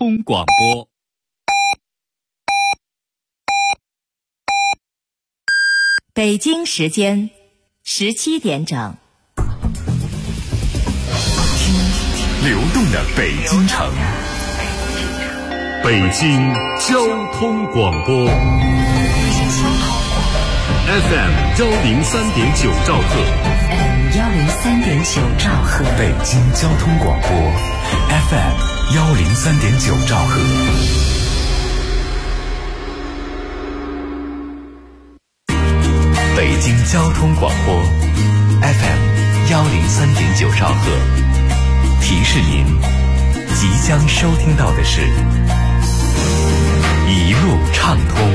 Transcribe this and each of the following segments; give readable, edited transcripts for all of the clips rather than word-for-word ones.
通广播。 北京时间17点整。 听流动的北京城，北京交通广播 FM 103.9兆赫， 103.9兆赫， 北京交通广播 FM 103.9兆赫。北京交通广播 FM 103.9兆赫，提示您即将收听到的是一路畅通。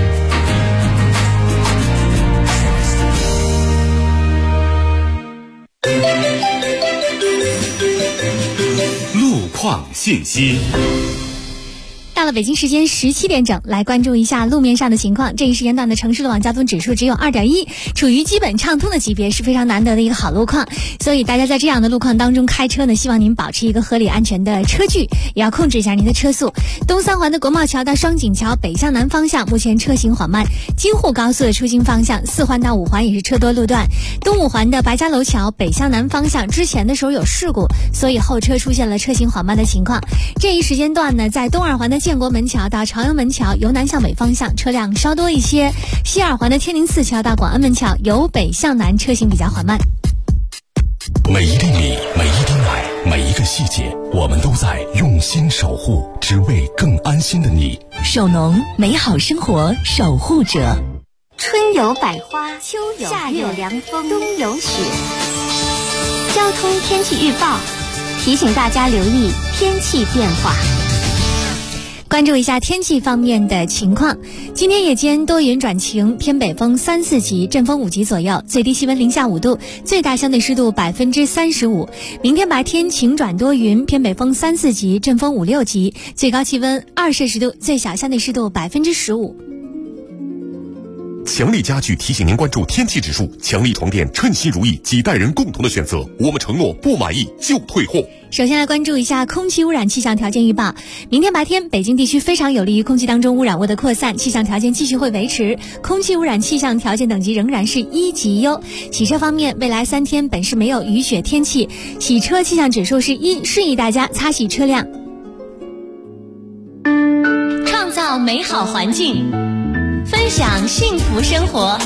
路况信息。 到了北京时间17点整，来关注一下路面上的情况。这一时间段的城市路网交通指数只有 2.1， 处于基本畅通的级别，是非常难得的一个好路况。所以大家在这样的路况当中开车呢，希望您保持一个合理安全的车距，也要控制一下您的车速。东三环的国贸桥到双井桥北向南方向目前车行缓慢，京沪高速的出京方向4环到5环也是车多路段。东5环的白家楼桥北向南方向之前的时候有事故，所以后车出现了车行缓慢的情况。这一时间段呢，在东2环的建国门桥到朝阳门桥由南向北方向车辆稍多一些，西2环的天宁寺桥到广安门桥由北向南车行比较缓慢。 每一粒米，每一滴奶，每一个细节，我们都在用心守护，只为更安心的你。 首农，美好生活守护者。 春有百花，秋有夏有凉风，冬有雪。交通天气预报提醒大家留意天气变化。 关注一下天气方面的情况。今天夜间多云转晴，偏北风3、4级，阵风5级左右，最低气温零下5度，最大相对湿度35%。明天白天晴转多云，偏北风3、4级，阵风5、6级，最高气温2摄氏度，最小相对湿度15%。 强力家具提醒您关注天气指数，强力床垫称心如意，几代人共同的选择，我们承诺不满意就退货。 首先来关注一下空气污染气象条件预报。明天白天北京地区非常有利于空气当中污染物的扩散，气象条件继续会维持，空气污染气象条件等级仍然是1级优。洗车方面，未来3天本市没有雨雪天气，洗车气象指数是1，示意大家擦洗车辆。 创造美好环境，分享幸福生活。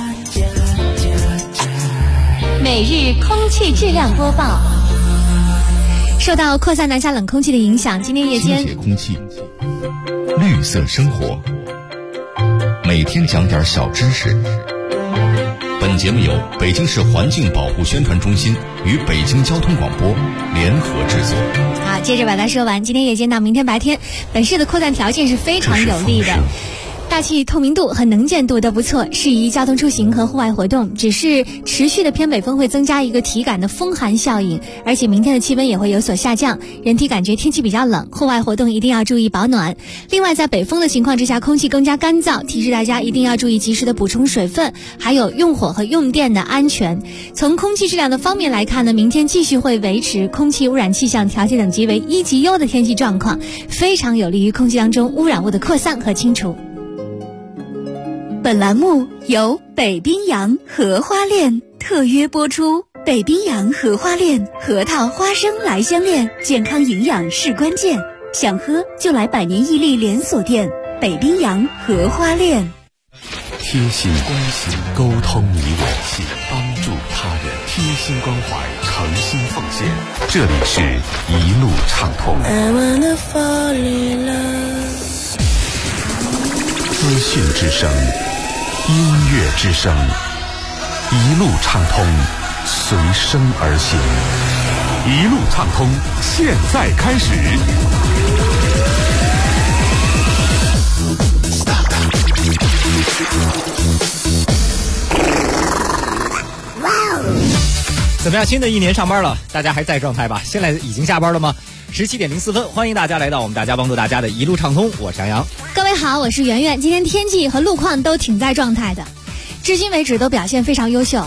每日空气质量播报。 受到扩散南下冷空气的影响，今天夜间清洁空气，绿色生活，每天讲点小知识。本节目由北京市环境保护宣传中心与北京交通广播联合制作。 好，接着把它说完。今天夜间到明天白天，本市的扩散条件是非常有利的。大气透明度和能见度都不错，适宜交通出行和户外活动。只是持续的偏北风会增加一个体感的风寒效应，而且明天的气温也会有所下降，人体感觉天气比较冷，户外活动一定要注意保暖。另外，在北风的情况之下，空气更加干燥，提示大家一定要注意及时的补充水分，还有用火和用电的安全。从空气质量的方面来看呢，明天继续会维持空气污染气象条件等级为1级优的天气状况，非常有利于空气当中污染物的扩散和清除。 本栏目由北冰洋荷花恋特约播出。北冰洋荷花恋，核桃花生来相恋，健康营养是关键，想喝就来百年屹立连锁店北冰洋荷花恋。 贴心关心，沟通你我，帮助他人，贴心关怀，诚心奉献。这里是一路畅通。资讯之声，音乐之声，一路畅通，随声而行。一路畅通，现在开始。 怎么样？新的一年上班了，大家还在状态吧？现在已经下班了吗？17点04分，欢迎大家来到我们大家帮助大家的一路畅通，我是杨洋。 各位好，我是圆圆。今天天气和路况都挺在状态的，至今为止都表现非常优秀。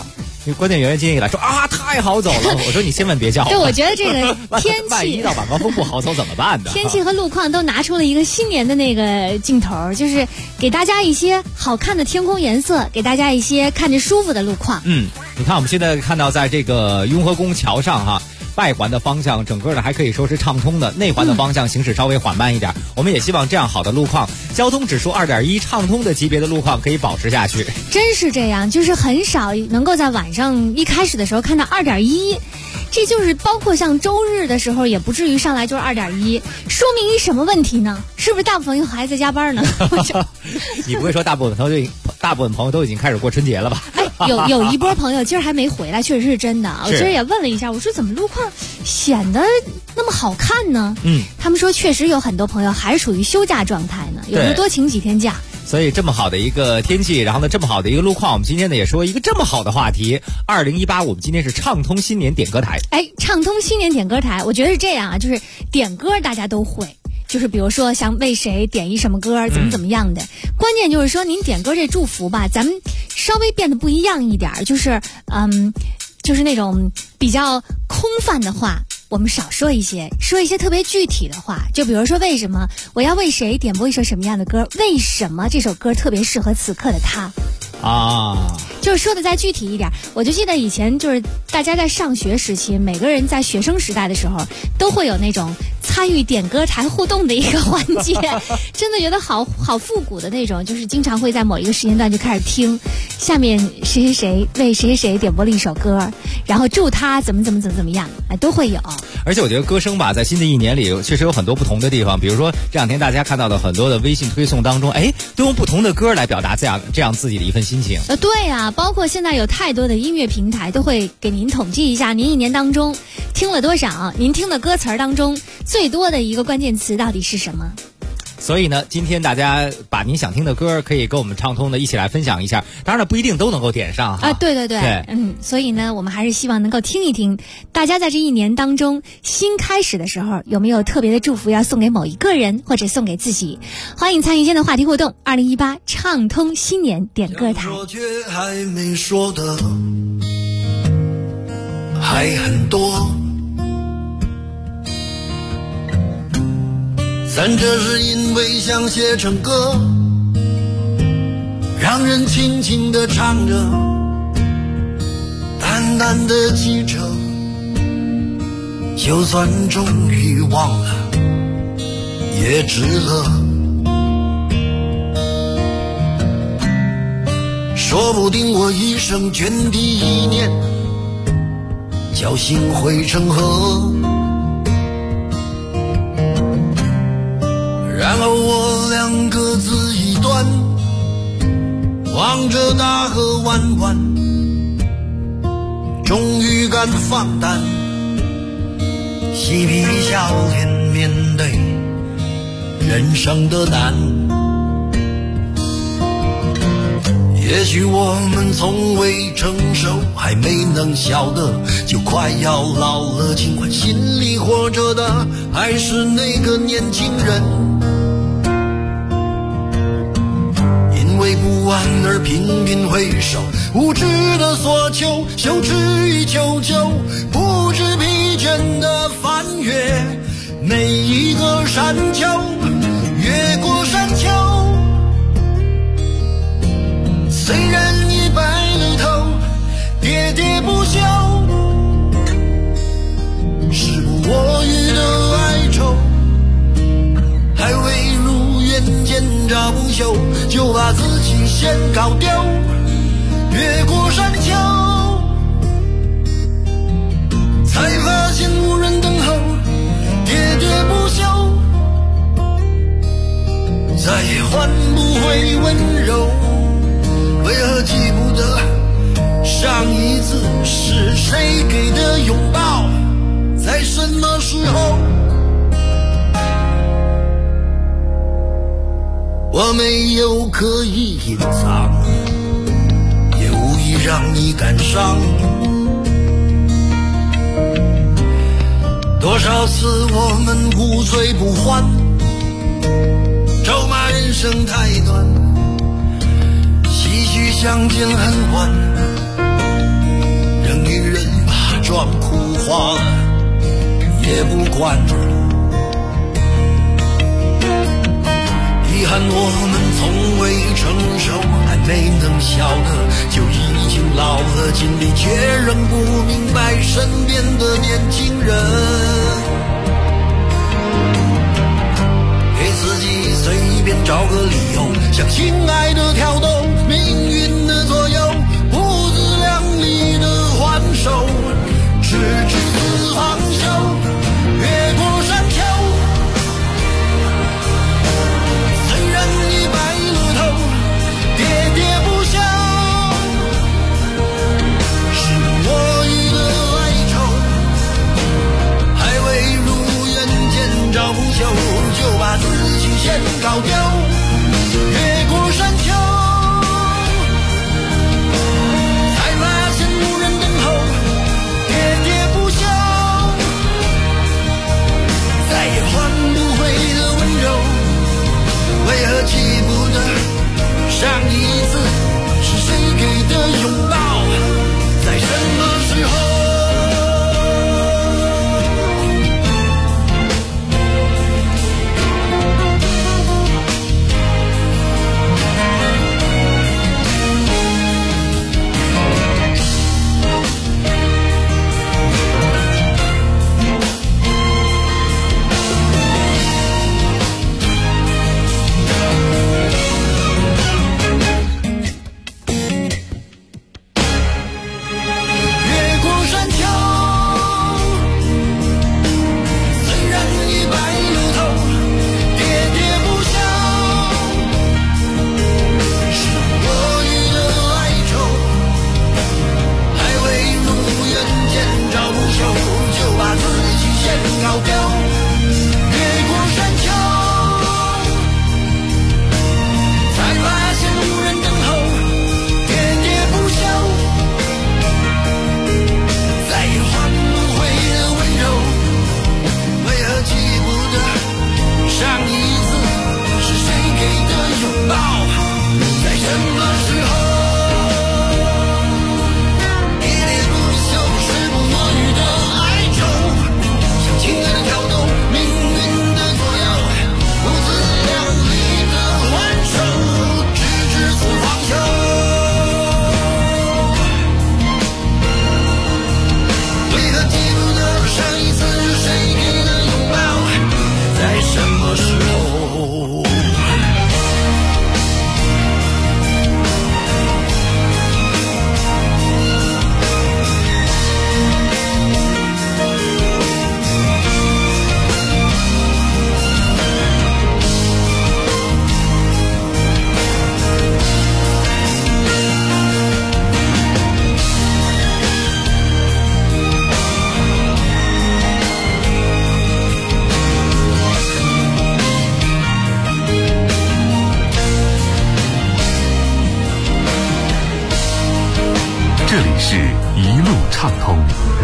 关键圆圆今天一来说啊，太好走了。我说你千万别叫我。 对，我觉得这个天气， 万一到晚高峰不好走怎么办呢？ 天气和路况都拿出了一个新年的那个劲头，就是给大家一些好看的天空颜色，给大家一些看着舒服的路况。 你看我们现在看到在这个雍和宫桥上哈。外环的方向整个呢还可以说是畅通的，内环的方向行驶稍微缓慢一点。我们也希望这样好的路况，交通指数2.1畅通的级别的路况可以保持下去。 真是这样，就是很少能够在晚上一开始的时候看到2.1，这就是包括像周日的时候也不至于上来就是2.1，说明一什么问题呢？是不是大部分还在加班呢？ 你不会说大部分朋友都已经开始过春节了吧？ 有一波朋友今儿还没回来，确实是真的。我今儿也问了一下，我说怎么路况显得那么好看呢？他们说确实有很多朋友还属于休假状态呢，有的多请几天假。 所以这么好的一个天气，然后呢这么好的一个路况，我们今天呢也说一个这么好的话题。2018我们今天是畅通新年点歌台。 畅通新年点歌台，我觉得是这样啊，就是点歌大家都会。就是比如说想为谁点一什么歌怎么样的，关键就是说您点歌这祝福吧，咱们稍微变得不一样一点，就是那种比较空泛的话我们少说一些，说一些特别具体的话，就比如说为什么我要为谁点播一首什么样的歌，为什么这首歌特别适合此刻的他啊，就是说的再具体一点。我就记得以前就是大家在上学时期，每个人在学生时代的时候都会有那种参与点歌台互动的一个环节，真的觉得好复古的那种，就是经常会在某一个时间段就开始听下面谁谁谁为谁谁谁点播了一首歌，然后祝他怎么样，都会有。 而且我觉得歌声吧，在新的一年里确实有很多不同的地方，比如说这两天大家看到的很多的微信推送当中，都用不同的歌来表达这样自己的一份心情。 对啊，包括现在有太多的音乐平台都会给您统计一下您一年当中听了多少，您听的歌词当中最多的一个关键词到底是什么。 所以呢，今天大家把您想听的歌可以跟我们畅通的一起来分享一下，当然了不一定都能够点上哈。 对，所以呢我们还是希望能够听一听大家在这一年当中新开始的时候有没有特别的祝福要送给某一个人或者送给自己。欢迎参与今天的话题互动，2018畅通新年点歌台。 说却还没说的还很多，咱这是因为想写成歌，让人轻轻地唱着，淡淡的记着，就算终于忘了也值了。说不定我一生涓滴一念，侥幸汇成河，然后我俩各自一端，望着大河弯弯，终于敢放胆，嬉皮笑脸面对人生的难。也许我们从未成熟，还没能晓得就快要老了，尽管心里活着的还是那个年轻人，因为不安而频频回首，无知的索求，羞耻与求救，不知疲倦的翻越每一个山丘，越过山丘，虽然已白了头，喋喋不休，时不我予的哀愁，还未如愿见着不朽，就把自己先搞丢，越过山丘，才发现无人等候，喋喋不休，再也换不回温柔。为何记不得上一次是谁给的拥抱，在什么时候？我没有刻意隐藏，也无意让你感伤。多少次我们无醉不欢，咒骂人生太短，唏嘘相见恨晚， 装哭花也不管。遗憾我们从未成熟，还没能笑得就已经老了，尽力却仍不明白身边的年轻人。给自己随便找个理由，向亲爱的挑逗，命运的左右，不自量力的还手，直至死方休，越过山丘。虽然已白了头，喋喋不休，是我予的哀愁，还未如愿见着不朽，就把自己先搞丢。越过山丘，才发现无人等候，喋喋不休，再也换不回的温柔，为何记不得上一次是谁给的拥抱，在什么时候。 这里是一路畅通。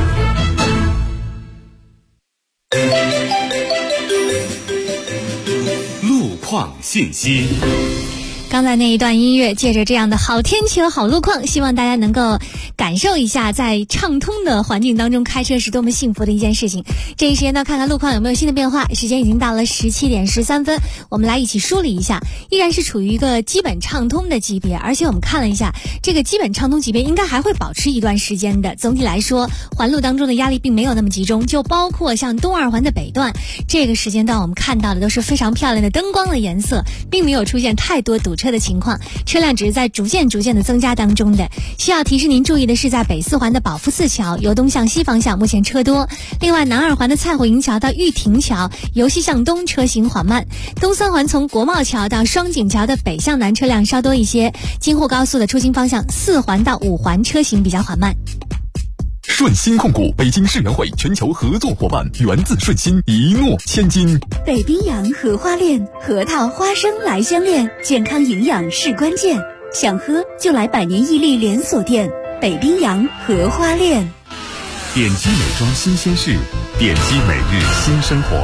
路况信息。 刚才那一段音乐，借着这样的好天气和好路况，希望大家能够感受一下在畅通的环境当中开车是多么幸福的一件事情。这一时间呢，看看路况有没有新的变化。时间已经到了17点13分，我们来一起梳理一下，依然是处于一个基本畅通的级别，而且我们看了一下，这个基本畅通级别应该还会保持一段时间的。总体来说，环路当中的压力并没有那么集中，就包括像东二环的北段，这个时间段我们看到的都是非常漂亮的灯光的颜色，并没有出现太多堵车的情况，车辆只是在逐渐的增加当中的。需要提示您注意的是，在北四环的保福寺桥由东向西方向目前车多，另外南二环的蔡火营桥到玉亭桥由西向东车行缓慢，东三环从国贸桥到双井桥的北向南车辆稍多一些，京沪高速的出京方向4环到5环车行比较缓慢。 顺鑫控股北京世园会全球合作伙伴，源自顺鑫，一诺千金。 北冰洋荷花恋，核桃花生来相恋，健康营养是关键，想喝就来百年屹立连锁店北冰洋荷花恋。 点击美妆新鲜事，点击每日新生活。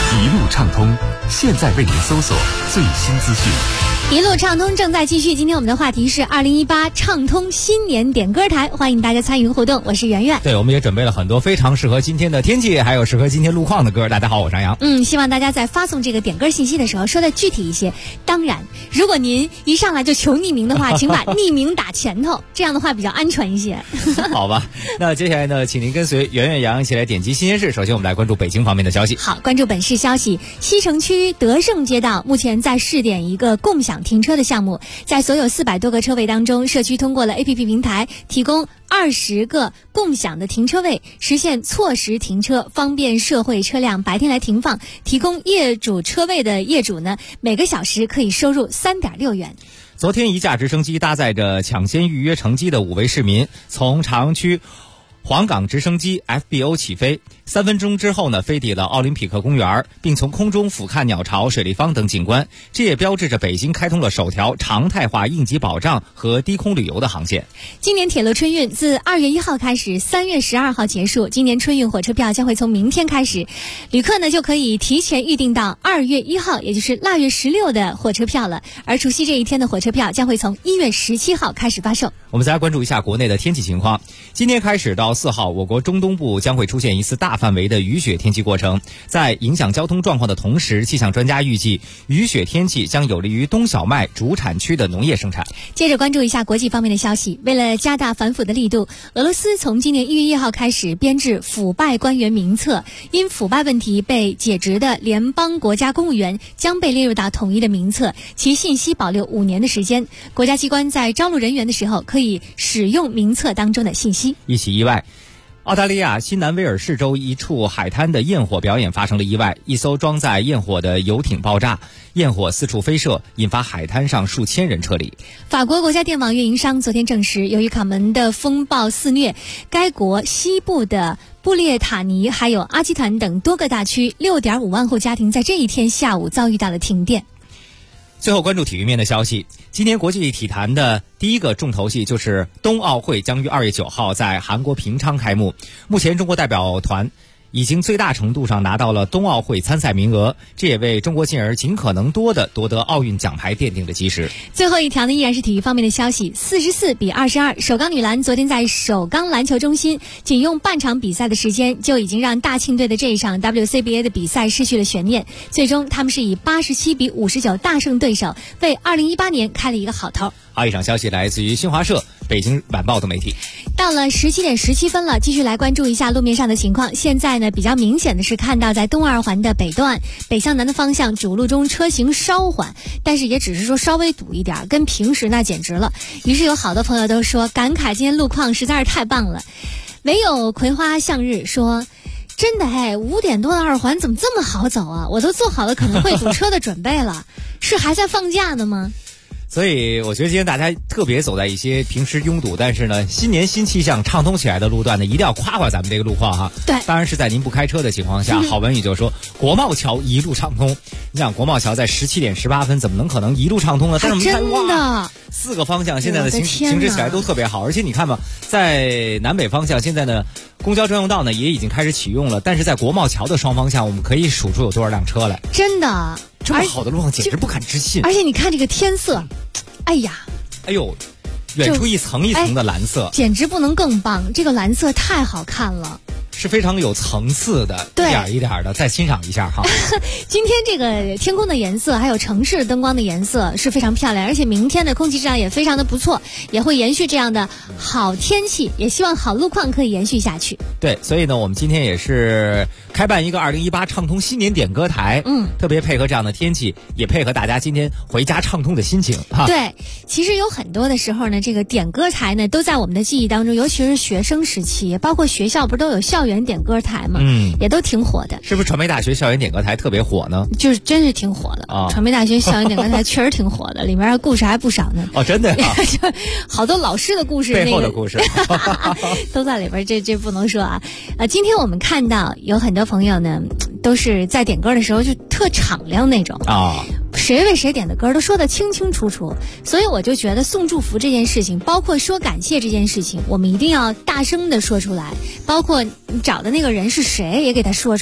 一路畅通，现在为您搜索最新资讯。 一路畅通正在继续，今天我们的话题是2018畅通新年点歌台，欢迎大家参与互动，我是圆圆。 对，我们也准备了很多非常适合今天的天气，还有适合今天路况的歌。大家好，我是张扬。 希望大家在发送这个点歌信息的时候说的具体一些。当然，如果您一上来就求匿名的话，请把匿名打前头，这样的话比较安全一些。 好吧，那接下来呢，请您跟随圆圆杨一起来点击新鲜事。首先我们来关注北京方面的消息。 好，关注本市消息，西城区德胜街道目前在试点一个共享停车的项目，在所有400多个车位当中，社区通过了 APP 平台提供20个共享的停车位，实现错时停车，方便社会车辆白天来停放。提供业主车位的业主呢，每个小时可以收入3.6元。 昨天一架直升机搭载着抢先预约乘机的5位市民，从朝阳区黄冈直升机 FBO 起飞，3分钟之后呢，飞抵了奥林匹克公园，并从空中俯瞰鸟巢、水立方等景观。这也标志着北京开通了首条常态化应急保障和低空旅游的航线。 今年铁路春运自2月1号开始，3月12号结束。今年春运火车票将会从明天开始，旅客呢就可以提前预订到2月1号，也就是腊月16的火车票了。而除夕这一天的火车票将会从1月17号开始发售。 我们再来关注一下国内的天气情况。今天开始到4号，我国中东部将会出现一次大范围的雨雪天气过程。在影响交通状况的同时，气象专家预计雨雪天气将有利于冬小麦主产区的农业生产。 接着关注一下国际方面的消息。为了加大反腐的力度，俄罗斯从今年1月1号开始编制腐败官员名册，因腐败问题被解职的联邦国家公务员将被列入到统一的名册，其信息保留5年的时间。国家机关在招录人员的时候可以使用名册当中的信息。 一起意外，澳大利亚新南威尔士州一处海滩的焰火表演发生了意外，一艘装载焰火的游艇爆炸，焰火四处飞射，引发海滩上数千人撤离。 法国国家电网运营商昨天证实，由于卡门的风暴肆虐，该国西部的布列塔尼还有阿基坦等多个大区6.5万户家庭在这一天下午遭遇到了停电。 最后关注体育面的消息，今年国际体坛的第一个重头戏就是冬奥会将于2月9号在韩国平昌开幕。目前中国代表团已经最大程度上拿到了冬奥会参赛名额，这也为中国健儿尽可能多的夺得奥运奖牌奠定了基石。 最后一条呢，依然是体育方面的消息，44比22，首钢女篮昨天在首钢篮球中心仅用半场比赛的时间，就已经让大庆队的这一场 WCBA 的比赛失去了悬念。最终他们是以87比59大胜对手，为2018年开了一个好头。 好，以上消息来自于新华社、北京晚报等媒体。 到了17点17分了，继续来关注一下路面上的情况。现在呢，比较明显的是看到在东二环的北段，北向南的方向主路中车行稍缓，但是也只是说稍微堵一点，跟平时那简直了。于是有好多朋友都说感慨今天路况实在是太棒了。唯有葵花向日说，真的5点多的二环怎么这么好走啊？我都做好了可能会堵车的准备了。是还在放假呢吗？ 所以我觉得今天大家特别走在一些平时拥堵，但是呢新年新气象畅通起来的路段呢，一定要夸夸咱们这个路况哈。 对， 当然是在您不开车的情况下。郝文宇就说国贸桥一路畅通。你想国贸桥在17点18分怎么能可能一路畅通呢？但是我们看哇，4个方向现在的行驶起来都特别好，而且你看吧，在南北方向现在呢公交专用道呢也已经开始启用了，但是在国贸桥的双方向我们可以数出有多少辆车来。 真的， 这么好的路况简直不敢置信。 而且你看这个天色，哎呦， 远处一层一层的蓝色， 简直不能更棒，这个蓝色太好看了， 是非常有层次的，一点一点的再欣赏一下哈。 今天这个天空的颜色还有城市灯光的颜色是非常漂亮，而且明天的空气质量也非常的不错，也会延续这样的好天气，也希望好路况可以延续下去。 对，所以呢我们今天也是开办一个2018畅通新年点歌台，特别配合这样的天气，也配合大家今天回家畅通的心情哈。 对，其实有很多的时候呢，这个点歌台呢都在我们的记忆当中，尤其是学生时期，包括学校不是都有校园点歌台嘛，也都挺火的。 是不是传媒大学校园点歌台特别火呢？ 就是真是挺火的啊！传媒大学校园点歌台确实挺火的，里面的故事还不少呢。 哦，真的呀， 好多老师的故事， 背后的故事都在里边，这不能说啊。今天我们看到有很多朋友呢，都是在点歌的时候就特敞亮那种啊。谁为谁点的歌都说得清清楚楚，所以我就觉得送祝福这件事情，包括说感谢这件事情，我们一定要大声的说出来，包括你找的那个人是谁也给他说出来。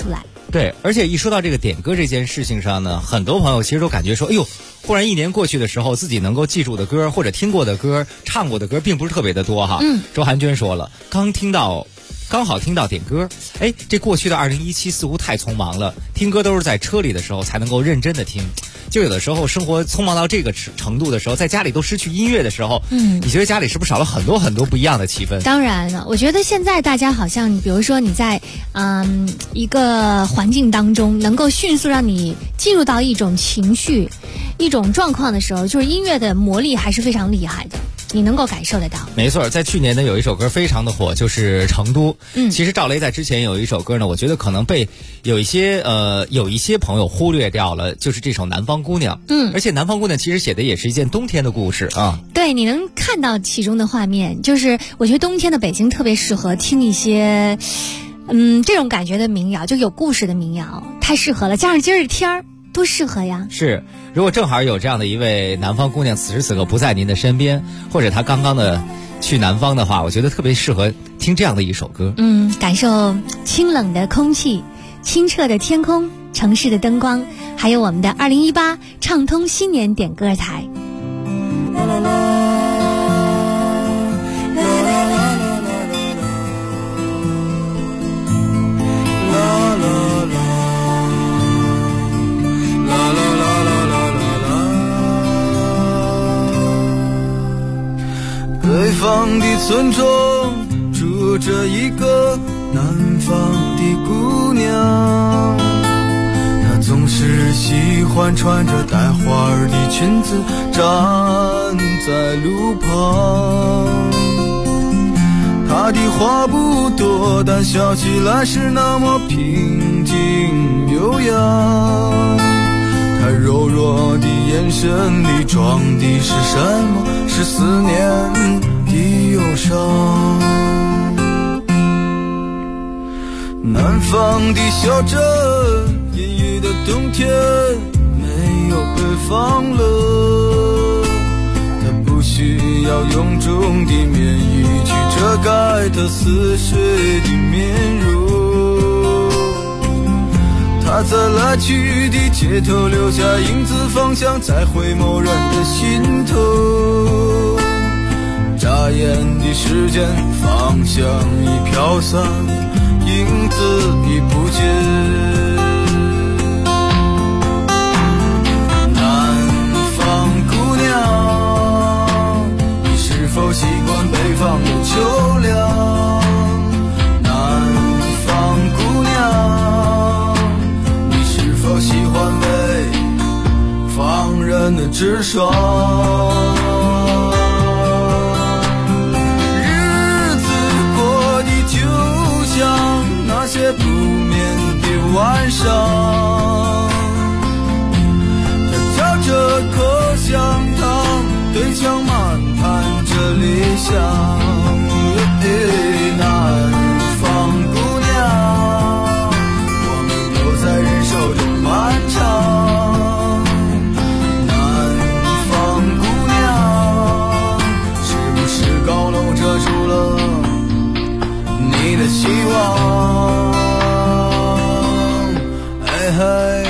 对，而且一说到这个点歌这件事情上呢，很多朋友其实都感觉说，哎呦，忽然一年过去的时候，自己能够记住的歌或者听过的歌、唱过的歌，并不是特别的多哈。周寒娟说了，刚好听到点歌，哎，这过去的2017似乎太匆忙了，听歌都是在车里的时候才能够认真的听。就有的时候生活匆忙到这个程度的时候，在家里都失去音乐的时候，你觉得家里是不是少了很多很多不一样的气氛？ 当然了，我觉得现在大家好像，比如说你在一个环境当中，能够迅速让你进入到一种情绪、一种状况的时候，就是音乐的魔力还是非常厉害的。你能够感受得到。 没错，在去年呢有一首歌非常的火，就是《成都》。其实赵雷在之前有一首歌呢，我觉得可能被有一些朋友忽略掉了，就是这首《南方姑娘》。而且《南方姑娘》其实写的也是一件冬天的故事啊。 对，你能看到其中的画面，就是我觉得冬天的北京特别适合听一些这种感觉的民谣，就有故事的民谣，太适合了。加上今儿的天儿多适合呀。 是，如果正好有这样的一位南方姑娘此时此刻不在您的身边，或者她刚刚的去南方的话，我觉得特别适合听这样的一首歌。 感受清冷的空气、清澈的天空、城市的灯光，还有我们的2018畅通新年点歌台。 北方的村庄住着一个南方的姑娘，她总是喜欢穿着带花儿的裙子站在路旁。她的话不多，但笑起来是那么平静悠扬。她柔弱的眼神里装的是什么？是思念的忧伤。南方的小镇，阴郁的冬天，没有北方冷。它不需要臃肿的棉衣去遮盖它似水的面容。他在来去的街头留下影子，方向在回眸人的心头。眨眼的时间，方向已飘散，影子已不见。南方姑娘，你是否习惯北方的秋凉？南方姑娘，喜欢北方人的直爽。日子过得就像那些不眠的晚上，他嚼着口香糖，对墙漫谈着理想。南方姑娘，我们都在忍受着漫长。南方姑娘，是不是高楼遮住了你的希望？哎嘿。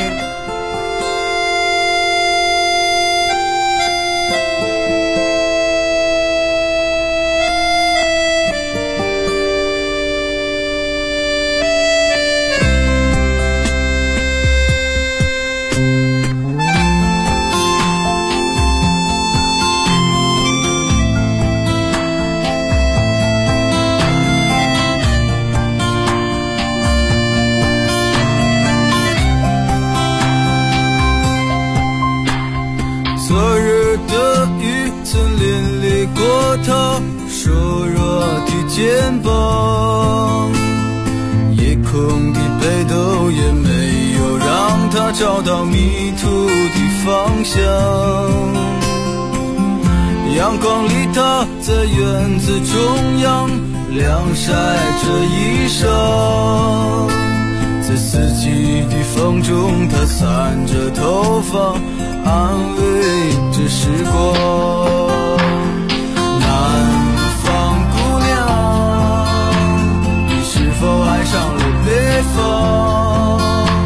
他瘦弱的肩膀，夜空的北斗也没有让他找到迷途的方向。阳光里他在院子中央晾晒着衣裳，在四季的风中他散着头发，安慰着时光。爱上了北方，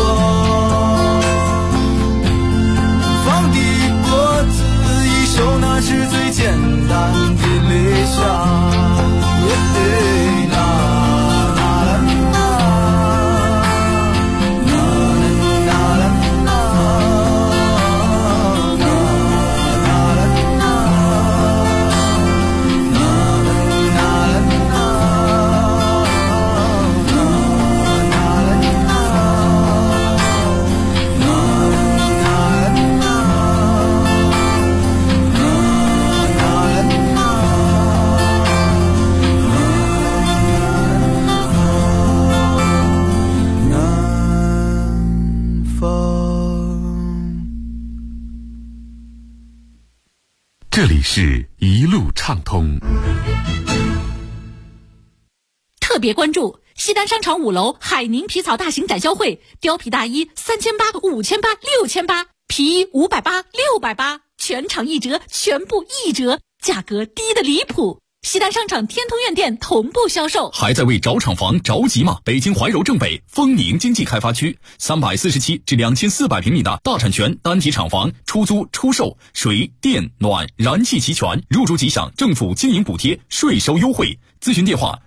放低脖子一首，那是最简单的理想。 这里是一路畅通。 特别关注西单商场5楼海宁皮草大型展销会，貂皮大衣3800、5800、6800，皮衣580、680，全场1折，全部1折，价格低得离谱。西单商场天通苑店同步销售。 还在为找厂房着急吗？北京怀柔正北丰宁经济开发区347至2400平米的大产权单体厂房，出租出售，水电暖燃气齐全，入住即享政府经营补贴，税收优惠。咨询电话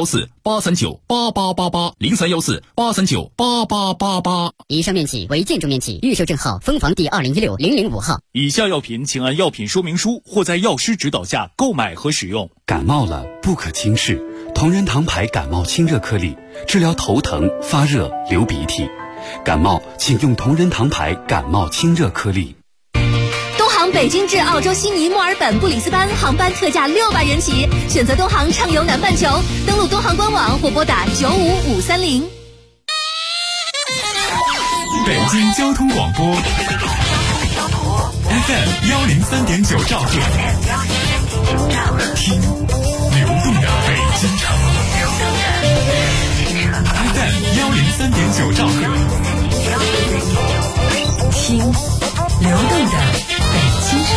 0314-839-8888，0314-839-8888。 以上面企为建筑面企，预售证号分房第2016-005号。 以下药品请按药品说明书或在药师指导下购买和使用。 感冒了不可轻视，同仁堂牌感冒清热颗粒，治疗头疼、发热、流鼻涕。感冒请用同仁堂牌感冒清热颗粒。 东航北京至澳洲悉尼、墨尔本、布里斯班航班特价600元起，选择东航畅游南半球，登录东航官网或拨打95530。 北京交通广播 FM 103.9兆赫，听流动的北京城。FM 103.9兆赫， 听流动的北京城。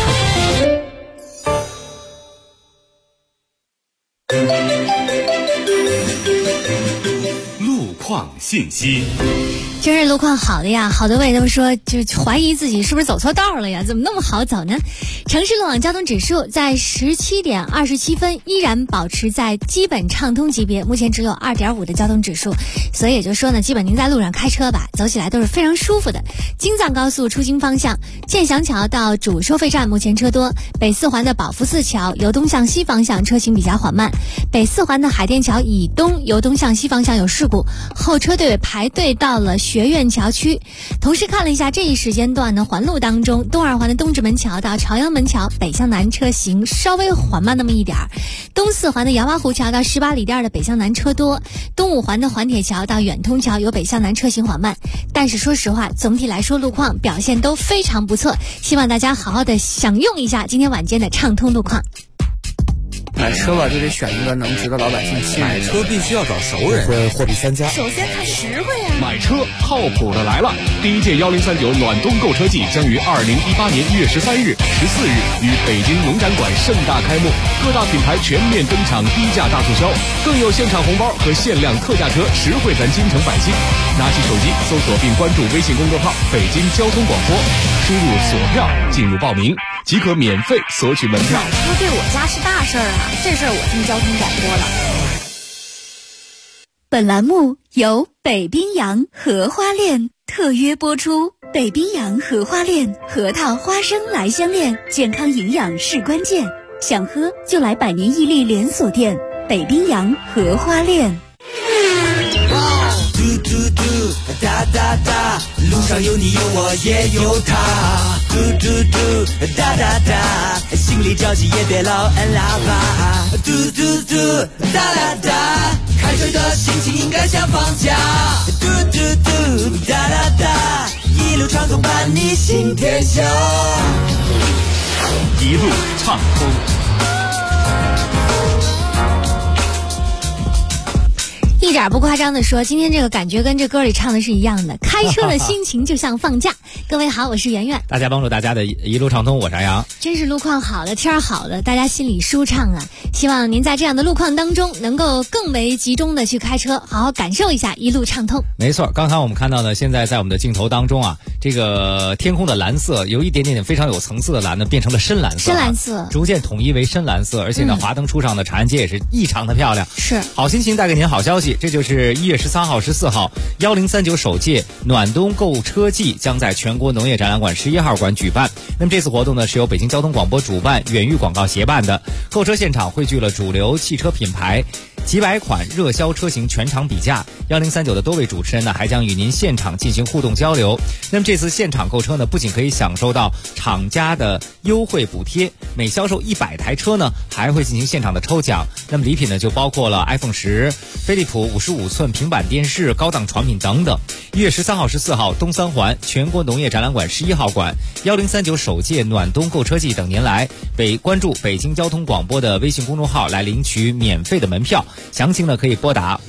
路况信息。 今日路况好的呀，好多位都说就怀疑自己是不是走错道了呀，怎么那么好走呢？城市路网交通指数在17点27分依然保持在基本畅通级别，目前只有 2.5 的交通指数，所以也就是说呢，基本您在路上开车吧，走起来都是非常舒服的。京藏高速出京方向，建祥桥到主收费站目前车多，北四环的宝福寺桥由东向西方向车行比较缓慢，北四环的海淀桥以东由东向西方向有事故，后车队排队到了学院桥区。同时看了一下这一时间段的环路当中，东二环的东直门桥到朝阳门桥北向南车行稍微缓慢那么一点儿，东四环的杨花湖桥到18里店的北向南车多，东五环的环铁桥到远通桥有北向南车行缓慢。但是说实话，总体来说路况表现都非常不错，希望大家好好的享用一下今天晚间的畅通路况。 买车吧，就得选一个能值得老百姓信任。 买车必须要找熟人，会货比三家。 首先看实惠呀。 买车靠谱的来了！第一届1039暖冬购车季将于2018年1月13日、14日于北京农展馆盛大开幕，各大品牌全面登场，低价大促销，更有现场红包和限量特价车，实惠咱京城百姓。拿起手机搜索并关注微信公众号“北京交通广播”，输入索票进入报名，即可免费索取门票。 这对我家是大事儿啊，这事儿我听交通广播了。本栏目由北冰洋荷花链特约播出。北冰洋荷花链核桃花生来香链，健康营养是关键，想喝就来百年屹立连锁店北冰洋荷花链。 嘟嘟嘟哒哒哒，路上有你有我也有他，嘟嘟嘟哒哒哒，心里着急也别老按喇叭，嘟嘟嘟哒哒哒，开车的心情应该像放假，嘟嘟嘟哒哒哒，一路畅通伴你行天下， 一路畅通。 一点不夸张的说，今天这个感觉跟这歌里唱的是一样的，开车的心情就像放假。各位好，我是圆圆。 大家帮助大家的一路畅通，我是阿阳。 真是路况好了，天儿好了，大家心里舒畅啊！希望您在这样的路况当中，能够更为集中的去开车，好好感受一下一路畅通。 没错，刚才我们看到呢，现在在我们的镜头当中啊，这个天空的蓝色由一点点非常有层次的蓝呢，变成了深蓝色， 深蓝色逐渐统一为深蓝色，而且呢，华灯初上的长安街也是异常的漂亮。 是好心情带给您好消息，这就是1月13号、14号1039首届暖冬购车季将在全国农业展览馆11号馆举办。那么这次活动呢，是由北京交通广播主办，远域广告协办的。购车现场汇聚了主流汽车品牌几百款热销车型全场比价，1039的多位主持人呢，还将与您现场进行互动交流。那么这次现场购车呢，不仅可以享受到厂家的优惠补贴，每销售100台车呢，还会进行现场的抽奖。那么礼品呢，就包括了 iPhone 10、飞利浦55寸平板电视、高档床品等等。1月13号、14号，东三环全国农业展览馆11号馆1039首届暖冬购车季等您来。关注北京交通广播的微信公众号来领取免费的门票。详情呢可以拨打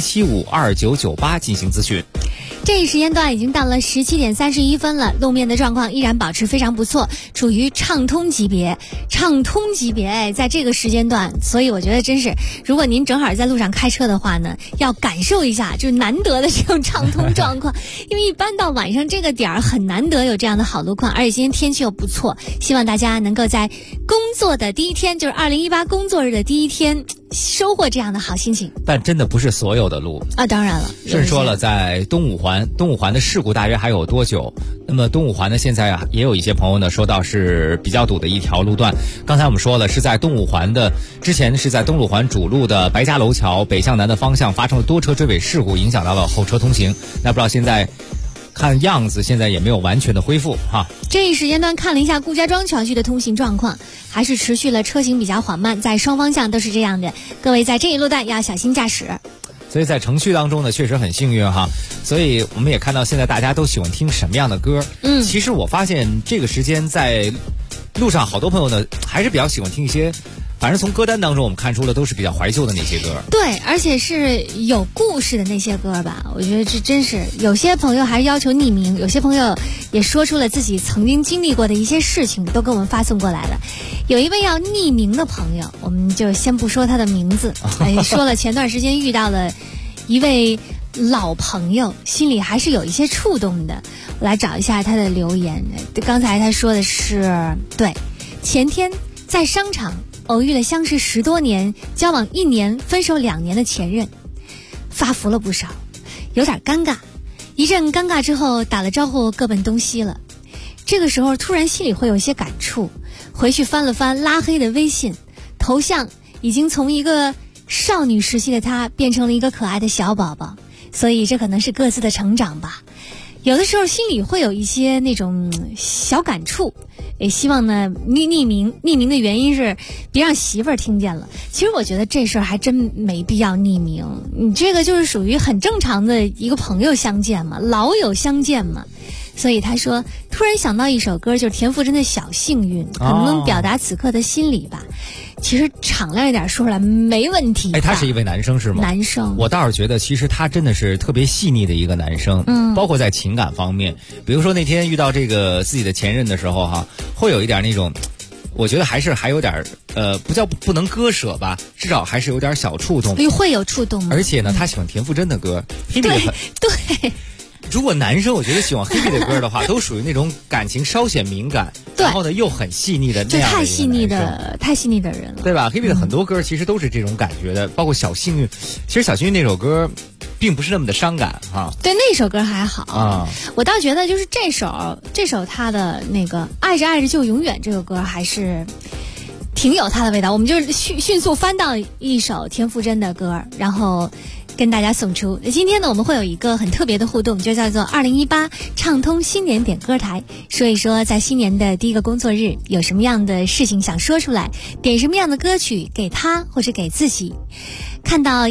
57752998进行咨询。 这一时间段已经到了17点31分了，路面的状况依然保持非常不错，处于畅通级别。在这个时间段，所以我觉得真是，如果您正好在路上开车的话呢，要感受一下就是难得的这种畅通状况，因为一般到晚上这个点儿很难得有这样的好路况，而且今天天气又不错，希望大家能够在工作的第一天，就是2018工作日的第一天，收获这样的好心情。 但真的不是所有的路啊，当然了。 顺说了，在东五环的事故大约还有多久？那么东五环呢，现在啊也有一些朋友呢说到是比较堵的一条路段。刚才我们说了，是在东五环的之前是在东五环主路的白家楼桥北向南的方向发生了多车追尾事故，影响到了后车通行。那不知道现在看样子现在也没有完全的恢复哈。 这一时间段看了一下顾家庄桥区的通行状况，还是持续了车行比较缓慢，在双方向都是这样的，各位在这一路段要小心驾驶。 所以在城区当中呢，确实很幸运哈。所以我们也看到现在大家都喜欢听什么样的歌。其实我发现这个时间在路上好多朋友呢还是比较喜欢听一些，反正从歌单当中我们看出了都是比较怀旧的那些歌。 对，而且是有故事的那些歌吧。我觉得这真是有些朋友还要求匿名，有些朋友也说出了自己曾经经历过的一些事情，都给我们发送过来了。有一位要匿名的朋友，我们就先不说他的名字，说了前段时间遇到了一位老朋友，心里还是有一些触动的。我来找一下他的留言。刚才他说的是，对，前天在商场偶遇了相识10多年、交往1年、分手2年的前任，发福了不少，有点尴尬。一阵尴尬之后，打了招呼，各奔东西了。这个时候突然心里会有一些感触，回去翻了翻拉黑的微信，头像已经从一个少女时期的她变成了一个可爱的小宝宝，所以这可能是各自的成长吧。有的时候心里会有一些那种小感触，也希望呢匿名的原因是别让媳妇儿听见了。其实我觉得这事儿还真没必要匿名，你这个就是属于很正常的一个朋友相见嘛，老友相见嘛。所以他说突然想到一首歌，就是田馥甄的小幸运，可能表达此刻的心理吧。其实敞亮一点说出来没问题。 他是一位男生是吗？ 男生。我倒是觉得其实他真的是特别细腻的一个男生，包括在情感方面，比如说那天遇到这个自己的前任的时候哈，会有一点那种，我觉得还有点不叫不能割舍吧，至少还是有点小触动。 会有触动吗？ 而且呢，他喜欢田馥甄的歌， 对。 如果男生我觉得喜欢黑碧的歌的话，都属于那种感情稍显敏感，然后呢又很细腻的那样的一个男生， 太细腻的人了， 对吧？黑碧的很多歌其实都是这种感觉的，包括小幸运。其实小幸运那首歌并不是那么的伤感哈。 对，那首歌还好啊。我倒觉得就是这首他的那个爱着爱着就永远这个歌还是挺有他的味道。我们就迅速翻到一首田馥甄的歌，然后跟大家送出。今天呢，我们会有一个很特别的互动，就叫做2018畅通新年点歌台，说一说在新年的第一个工作日有什么样的事情想说出来，点什么样的歌曲给他或是给自己。看到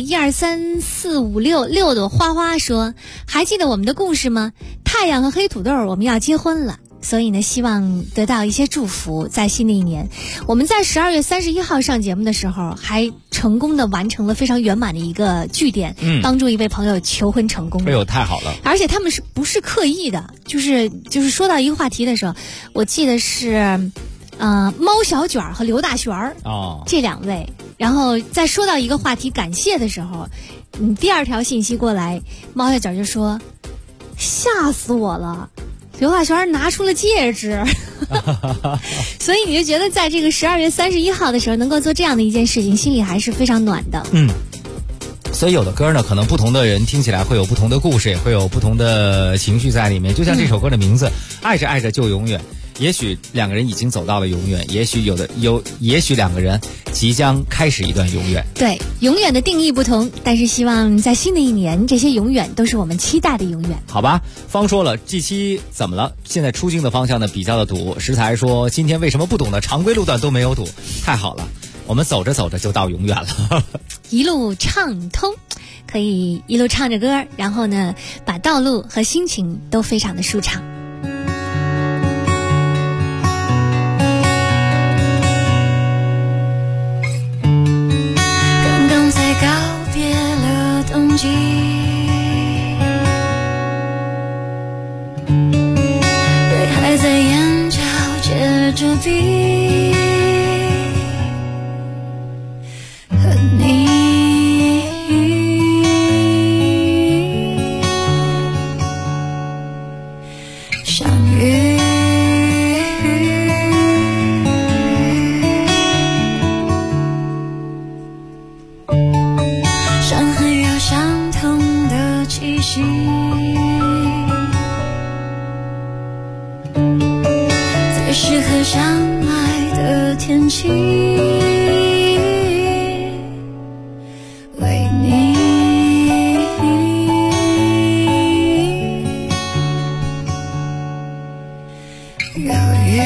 1234566的花花说，还记得我们的故事吗？太阳和黑土豆我们要结婚了， 所以呢，希望得到一些祝福，在新的一年。我们在12月31号上节目的时候，还成功的完成了非常圆满的一个句点，帮助一位朋友求婚成功。 哎呦，太好了！ 而且他们不是刻意的，就是说到一个话题的时候，我记得是，猫小卷和刘大璇这2位。然后在说到一个话题感谢的时候，第2条信息过来，猫小卷就说：“吓死我了。”刘大璇拿出了戒指，所以你就觉得在这个12月31号的时候能够做这样的一件事情，心里还是非常暖的。 所以有的歌呢，可能不同的人听起来会有不同的故事，也会有不同的情绪在里面。就像这首歌的名字，爱着爱着就永远。也许2个人已经走到了永远，也许也许2个人即将开始一段永远。 对，永远的定义不同，但是希望在新的一年，这些永远都是我们期待的永远。 好吧，方说了，这期怎么了？现在出京的方向呢比较的堵。食材说今天为什么不堵呢？常规路段都没有堵，太好了，我们走着走着就到永远了。 一路畅通，可以一路唱着歌，然后呢，把道路和心情都非常的舒畅。 对还在眼角接着笔，和你相遇，伤痕有相同的气息，在适合相爱的天气，为你犹豫，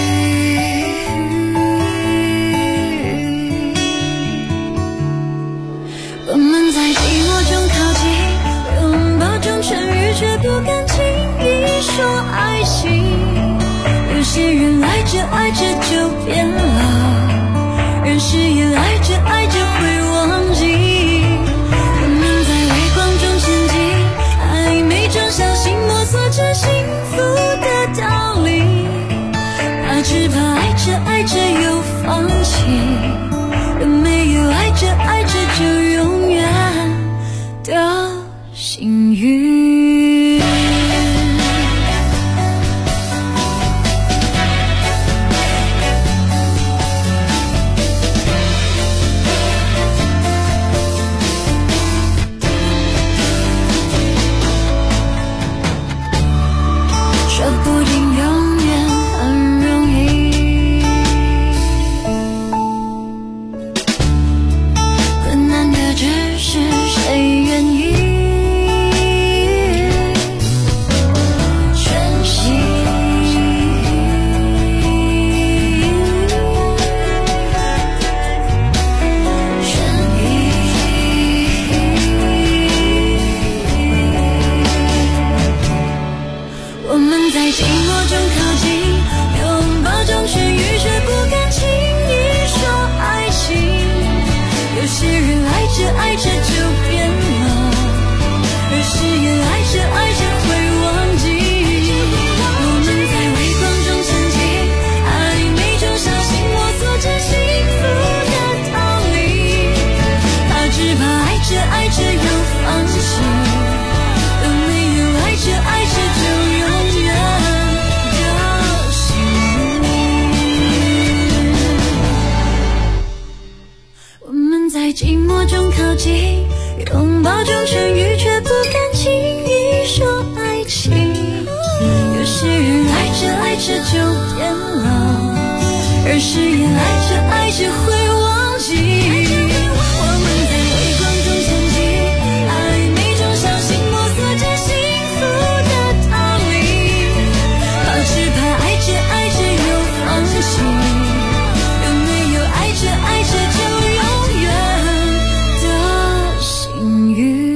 我们在寂寞中靠近，拥抱中痊愈，却不敢轻易说爱情。有些人爱着爱着就变了，人世也爱着爱着会忘记。我们在微光中前进，暧昧中小心摸索着幸福的道理，只怕爱着爱着又放弃，有没有爱着爱着就永远的幸运。说不定永远很容易，困难的只是谁愿意珍惜。我们在寂寞中靠近，拥抱中痊愈，却不敢轻易说爱情。有些人爱着爱着就变了，有些人爱着爱着会忘记。我们在微光中前进，暧昧中小心摸索着幸福的道理，只怕爱着爱着又放弃，有没有爱着爱着就永远的幸运。我们在寂寞中靠近，拥抱中痊愈，却不敢轻易说爱情。有些人爱着爱着就变了，而是也爱着爱着会忘记。我们在微光中前进，暧昧中小心摸索着幸福的道理，只怕爱着爱着又放弃，有没有爱着爱着就永远的幸运。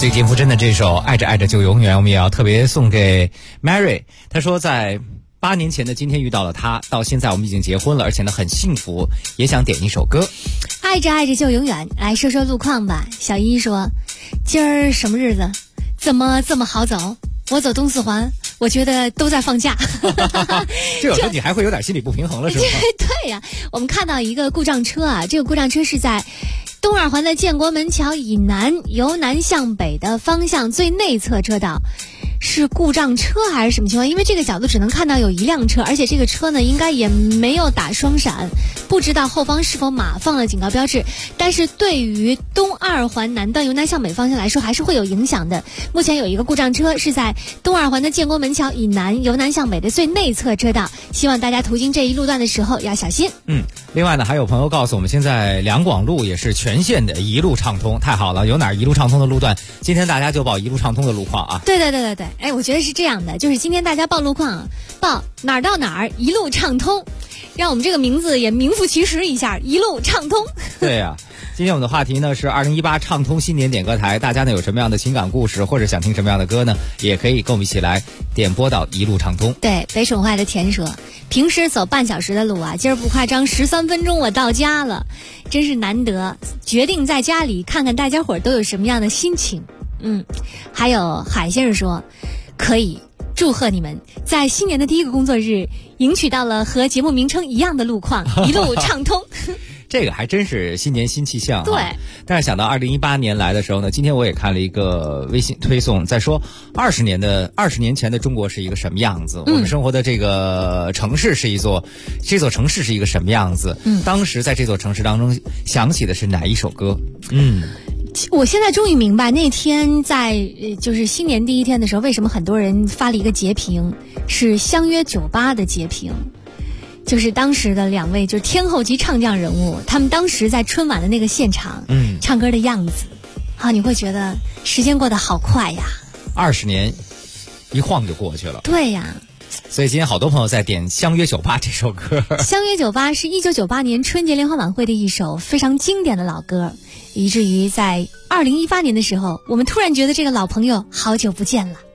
最近福真的这首《爱着爱着就永远》，我们也要特别送给 Mary。她说在8年前的今天遇到了他，到现在我们已经结婚了，而且呢很幸福，也想点一首歌。 爱着爱着就永远，来说说路况吧。小一说，今儿什么日子？怎么这么好走？我走东四环，我觉得都在放假。 这有时候你还会有点心理不平衡了，是吗？ 对呀，我们看到一个故障车啊，这个故障车是在东二环的建国门桥以南，由南向北的方向最内侧车道。是故障车还是什么情况？因为这个角度只能看到有一辆车，而且这个车呢应该也没有打双闪，不知道后方是否码放了警告标志。但是对于东二环南段由南向北方向来说还是会有影响的。目前有一个故障车是在东二环的建国门桥以南由南向北的最内侧车道，希望大家途经这一路段的时候要小心。 另外呢还有朋友告诉我们，现在两广路也是全线的一路畅通，太好了，有哪儿一路畅通的路段，今天大家就报一路畅通的路况啊。 对，哎，我觉得是这样的，就是今天大家报路况啊，报哪儿到哪儿一路畅通，让我们这个名字也名副其实一下，一路畅通。 对呀，今天我们的话题呢是2018畅通新年点歌台，大家呢有什么样的情感故事，或者想听什么样的歌呢，也可以跟我们一起来点播到一路畅通。 对，北宠坏的田说，平时走半小时的路啊，今儿不夸张13分钟我到家了，真是难得，决定在家里看看大家伙儿都有什么样的心情。还有海先生说，可以祝贺你们在新年的第一个工作日赢取到了和节目名称一样的路况，一路畅通。 这个还真是新年新气象啊。 对， 但是想到2018年来的时候呢，今天我也看了一个微信推送，在说20年前的中国是一个什么样子，我们生活的这个城市是这座城市是一个什么样子，当时在这座城市当中想起的是哪一首歌？ 我现在终于明白那天在就是新年第一天的时候，为什么很多人发了一个截屏，是相约酒吧的截屏。就是当时的两位就是天后级唱将人物，他们当时在春晚的那个现场唱歌的样子你会觉得时间过得好快呀，20 年一晃就过去了。 对呀， 所以今天好多朋友在点相约酒吧这首歌。 相约酒吧是1998年春节联欢晚会的一首非常经典的老歌，以至于在2018年的时候，我们突然觉得这个老朋友好久不见了。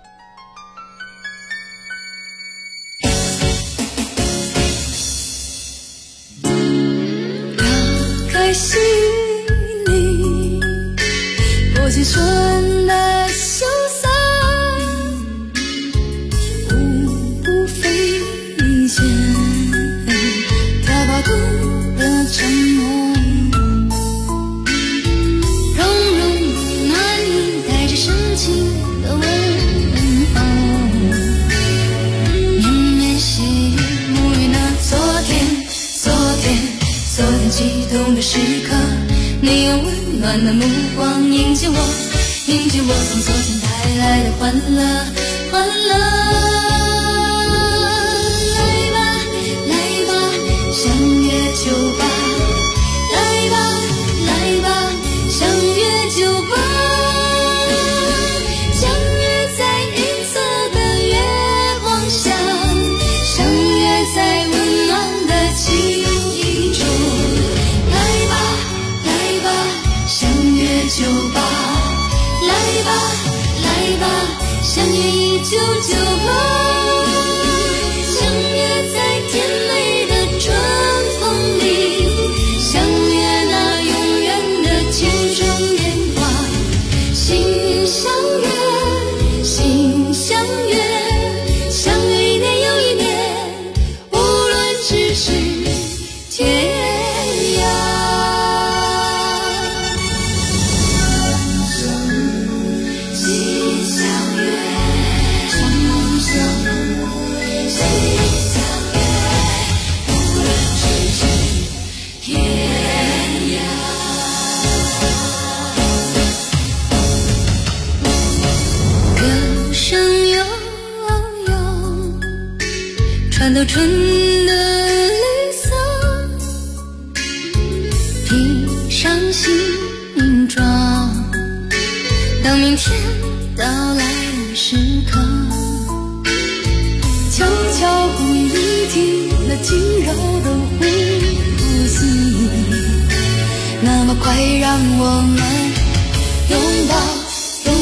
心里过去春的羞涩，无非一件太暴怒的承诺，融融暖带着深情的问候，绵绵细雨沐浴那昨天激动的时刻，你用温暖的目光迎接我，从昨天带来的欢乐。来吧，相约酒吧，来吧，相约酒吧，相约在银色的月光下，相约在温暖的情意中。酒吧，来吧，相约1998，相约在甜美的春风里，相约那永远的青春年华，心相约，相约一年又一年，无论咫尺天涯。穿透春的绿色，披上新装，当明天到来的时刻，悄悄不语听那轻柔的呼吸，那么快让我们拥抱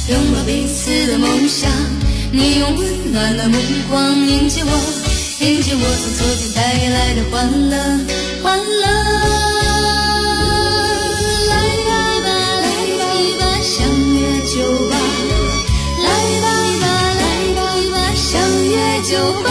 拥抱彼此的梦想。你用温暖的目光迎接我，迎接我从昨天带来的欢乐，欢乐。来吧，来吧，相约酒吧。来吧，相约酒吧。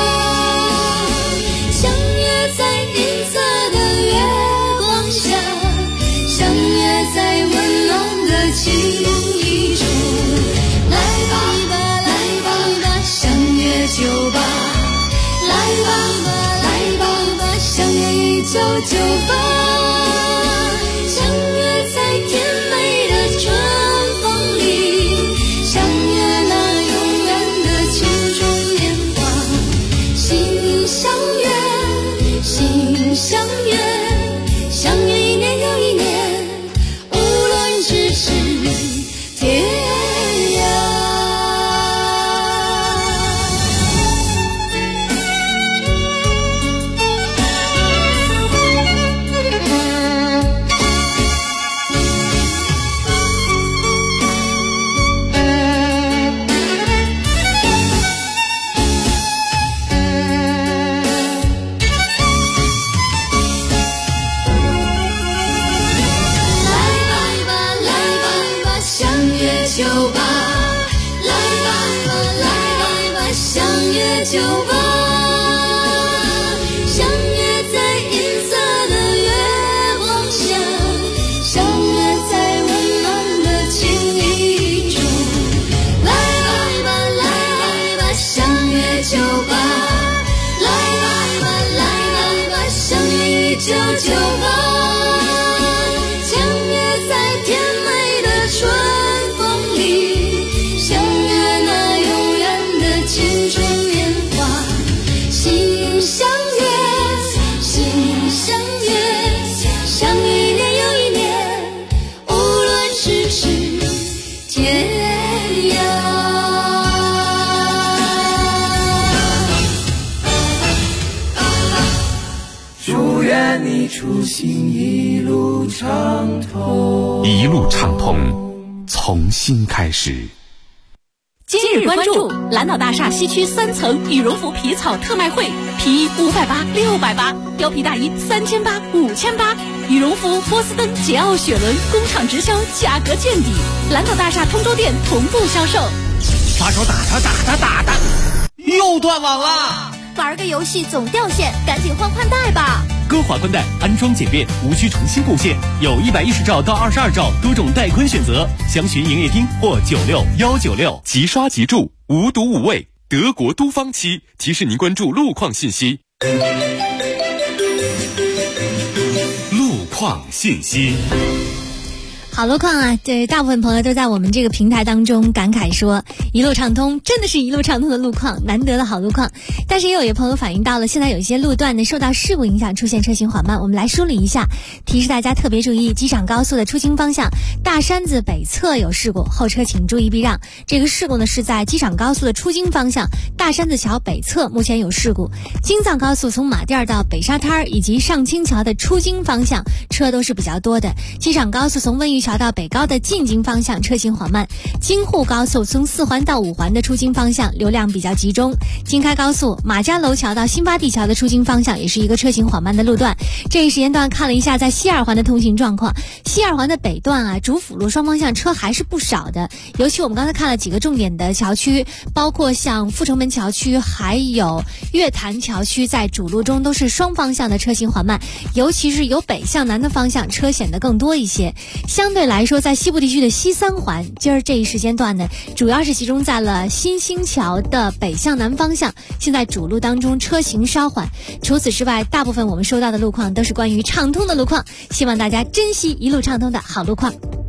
相约在银色的月光下，相约在温暖的情谊中。来吧，相约酒吧。来吧，相约1998，相约在甜美的春风里，相约那永远的青春年华。心相约，心相约，相约一年又一年，无论咫尺天涯。酒吧，来吧，相约酒吧，相约在银色的月光下，相约在温暖的情谊中。来吧，相约酒吧，来吧，相约1998。初心一路畅通， 一路畅通，从新开始。 今日关注蓝岛大厦西区3层羽绒服皮草特卖会，皮衣580、680，貂皮大衣3800、5800，羽绒服波司登、捷奥、雪伦工厂直销，价格见底。蓝岛大厦通州店同步销售。 发烧打他，又断网了。 玩个游戏总掉线，赶紧换宽带吧。 歌华宽带安装简便，无需重新布线，有110兆到22兆多种带宽选择，详询营业厅或96196。 即刷即住，无毒无味。德国都方漆提示您关注路况信息。路况信息。 好路况啊，对，大部分朋友都在我们这个平台当中感慨说，一路畅通，真的是一路畅通的路况，难得的好路况。但是也有一些朋友反映到了，现在有一些路段呢受到事故影响，出现车行缓慢。我们来梳理一下，提示大家特别注意，机场高速的出京方向大山子北侧有事故，后车请注意避让。这个事故呢是在机场高速的出京方向大山子桥北侧目前有事故。京藏高速从马甸到北沙滩以及上清桥的出京方向车都是比较多的。机场高速从温榆桥到北高的进京方向车行缓慢，京沪高速从4环到5环的出京方向流量比较集中，京开高速马家楼桥到新发地桥的出京方向也是一个车行缓慢的路段。这一时间段看了一下在西2环的通行状况，西2环的北段啊，主辅路双方向车还是不少的，尤其我们刚才看了几个重点的桥区，包括像阜成门桥区还有月坛桥区，在主路中都是双方向的车行缓慢，尤其是由北向南的方向车显得更多一些。相对来说，在西部地区的西3环，今儿这一时间段呢，主要是集中在了新兴桥的北向南方向，现在主路当中车行稍缓。除此之外，大部分我们收到的路况都是关于畅通的路况，希望大家珍惜一路畅通的好路况。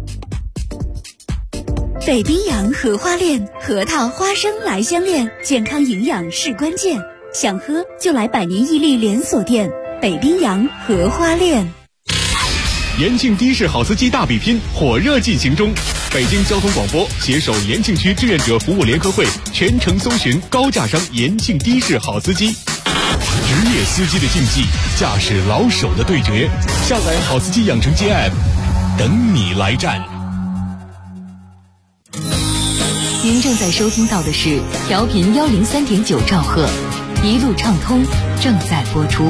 北冰洋荷花恋，核桃花生来相恋，健康营养是关键，想喝就来百年屹立连锁店北冰洋荷花恋。 延庆的士好司机大比拼火热进行中，北京交通广播携手延庆区志愿者服务联合会全程搜寻高价商延庆的士好司机，职业司机的竞技，驾驶老手的对决，下载好司机养成记 App， 等你来战。 您正在收听到的是调频103.9兆赫，一路畅通正在播出。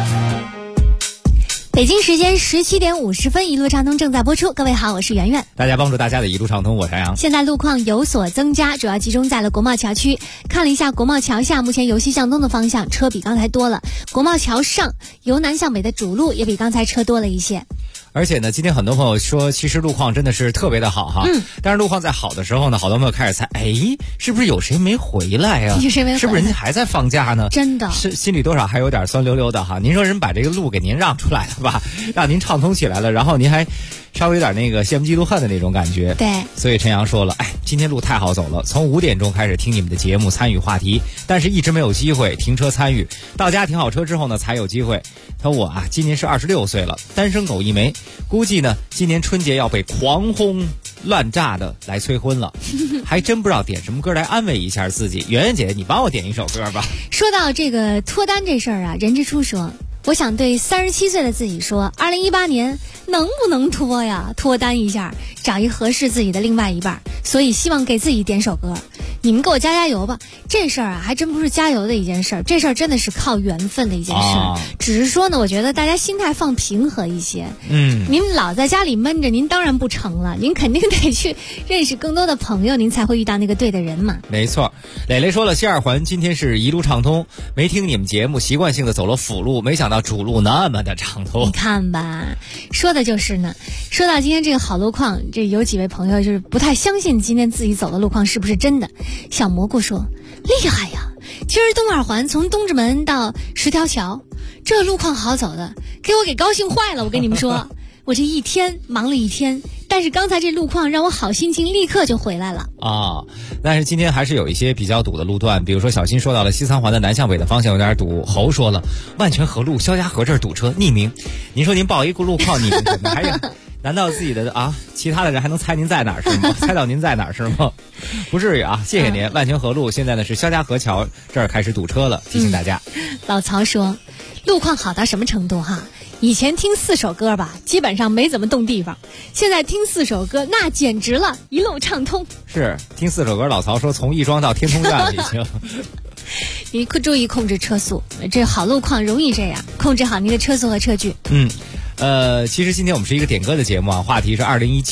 北京时间17点50分，一路畅通正在播出。各位好，我是圆圆。 大家帮助大家的一路畅通，我是杨。 现在路况有所增加，主要集中在了国贸桥区。看了一下国贸桥下，目前由西向东的方向车比刚才多了。国贸桥上由南向北的主路也比刚才车多了一些。 而且呢，今天很多朋友说，其实路况真的是特别的好哈。但是路况在好的时候呢，好多朋友开始猜，是不是有谁没回来呀？ 有谁没回来？ 是不是人家还在放假呢？ 真的是心里多少还有点酸溜溜的哈。您说人把这个路给您让出来了吧，让您畅通起来了，然后您还稍微有点那个羡慕嫉妒恨的那种感觉。 对，所以陈阳说了，今天路太好走了，从5点钟开始听你们的节目，参与话题，但是一直没有机会停车参与，到家停好车之后呢，才有机会。他说我今年是26岁了，单身狗一枚，估计呢今年春节要被狂轰乱炸的来催婚了，还真不知道点什么歌来安慰一下自己。圆圆姐，你帮我点一首歌吧。 说到这个脱单这事儿啊，任之初说，我想对37岁的自己说，2018年能不能脱呀？脱单一下，找一合适自己的另外一半。所以希望给自己点首歌，你们给我加加油吧。这事儿还真不是加油的一件事儿，这事儿真的是靠缘分的一件事儿。只是说呢，我觉得大家心态放平和一些。您老在家里闷着，您当然不成了，您肯定得去认识更多的朋友，您才会遇到那个对的人嘛。 没错，磊磊说了，西二环今天是一路畅通，没听你们节目，习惯性的走了辅路，没想到主路那么的畅通。 你看吧，说的就是呢。说到今天这个好路况，这有几位朋友就是不太相信今天自己走的路况是不是真的。小蘑菇说，厉害呀，今儿东二环从东直门到10条桥，这路况好走的，给我高兴坏了。我跟你们说，我这一天忙了一天，但是刚才这路况让我好心情立刻就回来了但是今天还是有一些比较堵的路段，比如说小新说到了西三环的南向北的方向有点堵，侯说了万泉河路肖家河这儿堵车，匿名。您说您报一个路况，你们还有难道自己的其他的人还能猜您在哪儿是吗？猜到您在哪儿是吗？不至于谢谢您。万泉河路现在呢是肖家河桥这儿开始堵车了，提醒大家。 老曹说，路况好到什么程度哈？以前听4首歌吧，基本上没怎么动地方，现在听4首歌那简直了，一路畅通。 是听4首歌，老曹说从亦庄到天通苑了已经。 你可注意控制车速，这好路况容易这样，控制好您的车速和车距。 其实今天我们是一个点歌的节目话题是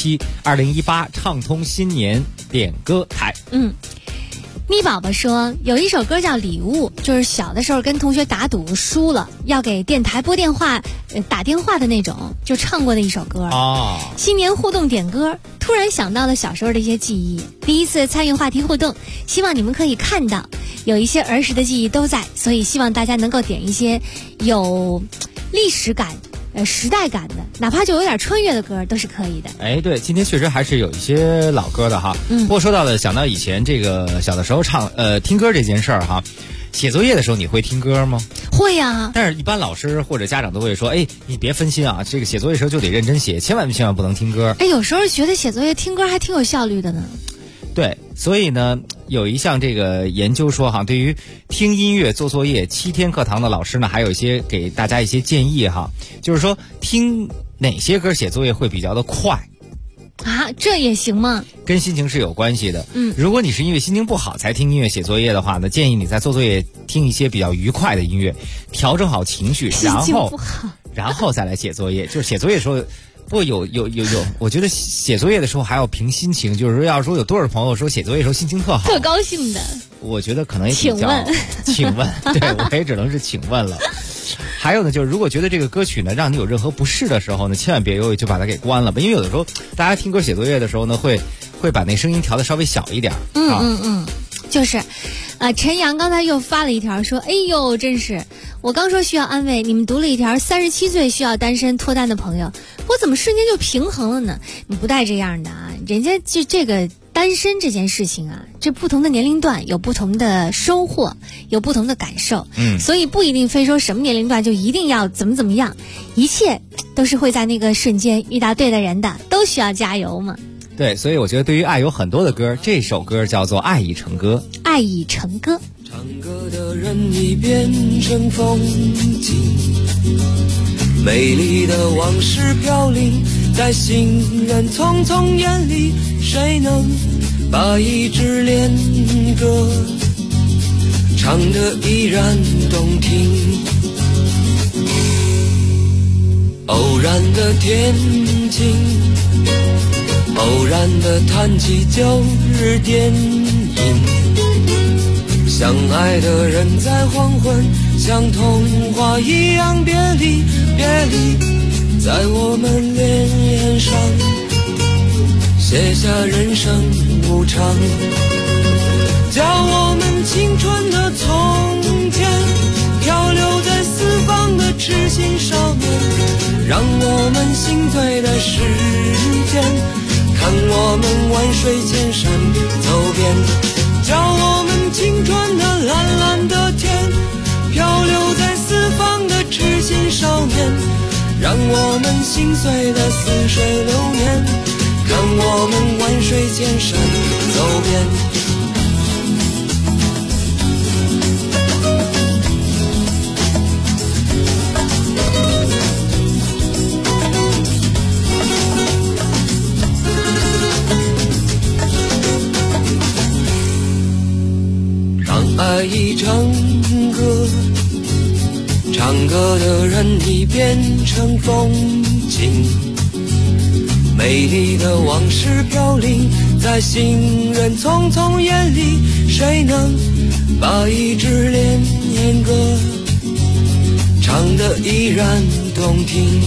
2018畅通新年点歌台。 咪宝宝说有一首歌叫礼物，就是小的时候跟同学打赌输了要给电台拨电话打电话的那种，就唱过的一首歌。新年互动点歌，突然想到了小时候的一些记忆，第一次参与话题互动，希望你们可以看到有一些儿时的记忆都在，所以希望大家能够点一些有历史感时代感的，哪怕就有点穿越的歌都是可以的。 对，今天确实还是有一些老歌的哈。不过说到了，想到以前这个小的时候听歌这件事儿哈，写作业的时候你会听歌吗？ 会呀。 但是一般老师或者家长都会说，你别分心啊，这个写作业的时候就得认真写，千万不能听歌。 有时候觉得写作业听歌还挺有效率的呢。 对，所以呢，有一项这个研究说对于听音乐做作业7天课堂的老师呢，还有一些给大家一些建议就是说听哪些歌写作业会比较的快这也行吗？ 跟心情是有关系的。如果你是因为心情不好才听音乐写作业的话呢，建议你在做作业听一些比较愉快的音乐，调整好情绪，然后再来写作业。就是写作业的时候我觉得写作业的时候还要凭心情，就是说要说有多少朋友说写作业的时候心情特好特高兴的， 我觉得可能也比较请问对，我也只能是请问了。还有呢，就是如果觉得这个歌曲呢让你有任何不适的时候呢，千万别犹豫就把它给关了吧，因为有的时候大家听歌写作业的时候呢会把那声音调得稍微小一点。 就是陈阳刚才又发了一条说，真是我刚说需要安慰，你们读了一条37岁需要单身脱单的朋友，我怎么瞬间就平衡了呢？你不带这样的人家就这个单身这件事情这不同的年龄段有不同的收获，有不同的感受。所以不一定非说什么年龄段就一定要怎么样，一切都是会在那个瞬间遇到对的人的，都需要加油嘛。 对，所以我觉得对于爱有很多的歌，这首歌叫做《爱已成歌》。 爱已成歌。 唱歌的人已变成风景，美丽的往事飘零在行人匆匆眼里，谁能把一支恋歌唱得依然动听。偶然的天晴，偶然的谈起旧日电影，相爱的人在黄昏，像童话一样别离，别离，在我们脸上写下人生无常，叫我们青春的从前漂流在四方的痴心少年，让我们心醉的时间，看我们万水千山走遍，叫我们青春的蓝蓝的天漂流在四方的痴心少年，让我们心碎的似水流年，看我们万水千山走遍。爱已成歌，唱歌的人已变成风景，美丽的往事飘零在行人匆匆眼里，谁能把一支恋歌唱得依然动听。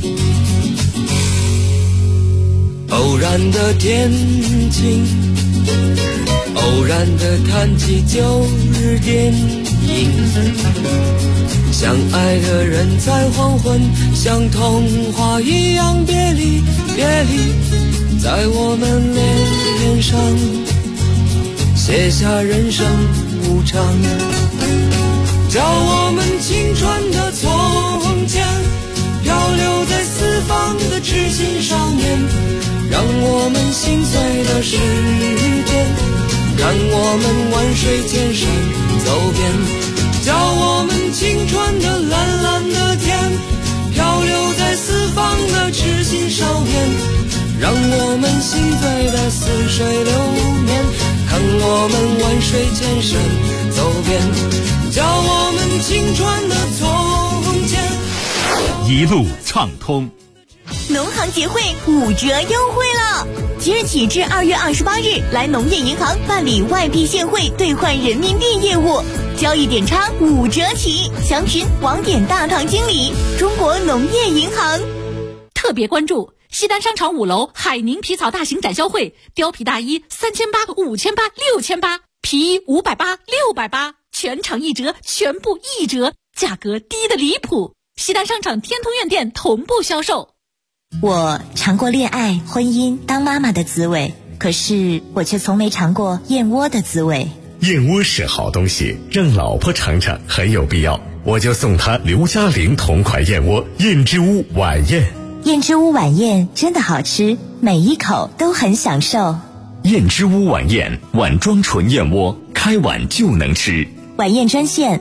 偶然的天晴，偶然的谈起旧日电影，相爱的人在黄昏，像童话一样别离，别离，在我们脸上写下人生无常，叫我们青春的从前漂流在四方的痴心少年，让我们心碎的时间，看我们万水千山走遍，叫我们青春的蓝蓝的天漂流在四方的痴心少年，让我们心醉的似水流年，看我们万水千山走遍，叫我们青春的从前一路畅通。 农行节会5折优惠了，即日起至2月28日，来农业银行办理外币现汇兑换人民币业务，交易点差5折起。详询网点大堂经理。中国农业银行。 特别关注西单商场5楼海宁皮草大型展销会，貂皮大衣3800、5800、6800，皮衣580、680，全场1折，全部1折，价格低得离谱。西单商场天通苑店同步销售。 我尝过恋爱、婚姻、当妈妈的滋味，可是我却从没尝过燕窝的滋味。 燕窝是好东西，让老婆尝尝很有必要，我就送她刘嘉玲同款燕窝燕之屋晚宴。 燕之屋晚宴真的好吃，每一口都很享受。 燕之屋晚宴，碗装纯燕窝，开碗就能吃。 晚宴专线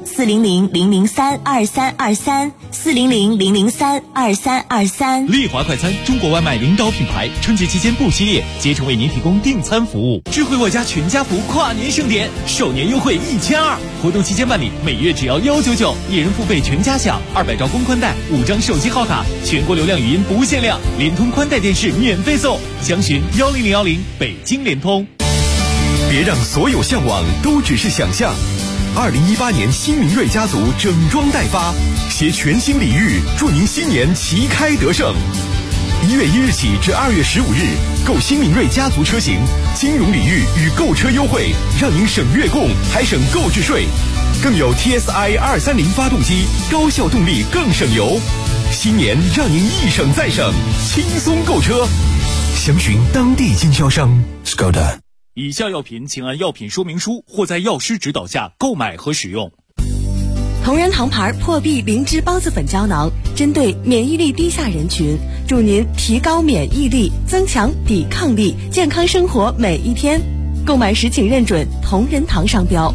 400-003-2323，400-003-2323。 丽华快餐，中国外卖领导品牌，春节期间不歇业，竭诚为您提供订餐服务。智慧我家全家福跨年盛典，首年优惠1200，活动期间办理，每月只要199，一人付费全家享，200兆公宽带，5张手机号卡，全国流量语音不限量，联通宽带电视免费送，详询10010，北京联通。 别让所有向往都只是想象。2018年新明锐家族整装待发，携全新礼遇，祝您新年旗开得胜。1月1日起至2月15日，购新明锐家族车型，金融礼遇与购车优惠，让您省月供还省购置税，更有 TSI 230发动机，高效动力更省油。新年让您一省再省，轻松购车。详询当地经销商。 Skoda。 以下药品请按药品说明书或在药师指导下购买和使用。 同仁堂牌破壁灵芝孢子粉胶囊，针对免疫力低下人群，祝您提高免疫力，增强抵抗力，健康生活每一天。购买时请认准同仁堂商标。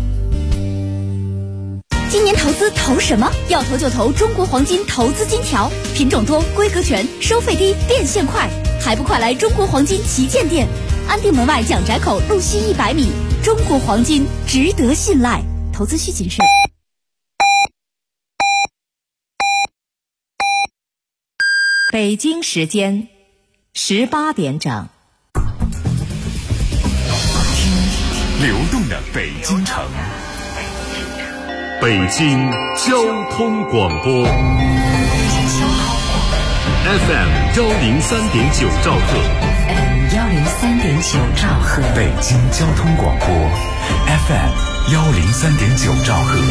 今年投资投什么？要投就投中国黄金投资金条，品种多，规格全，收费低，变现快，还不快来中国黄金旗舰店！ 安定门外蒋宅口路西100米，中国黄金值得信赖，投资需谨慎。 北京时间18点整。 流动的北京城，北京交通广播 FM 103.9兆赫 103.9兆赫， 北京交通广播 FM 103.9兆赫。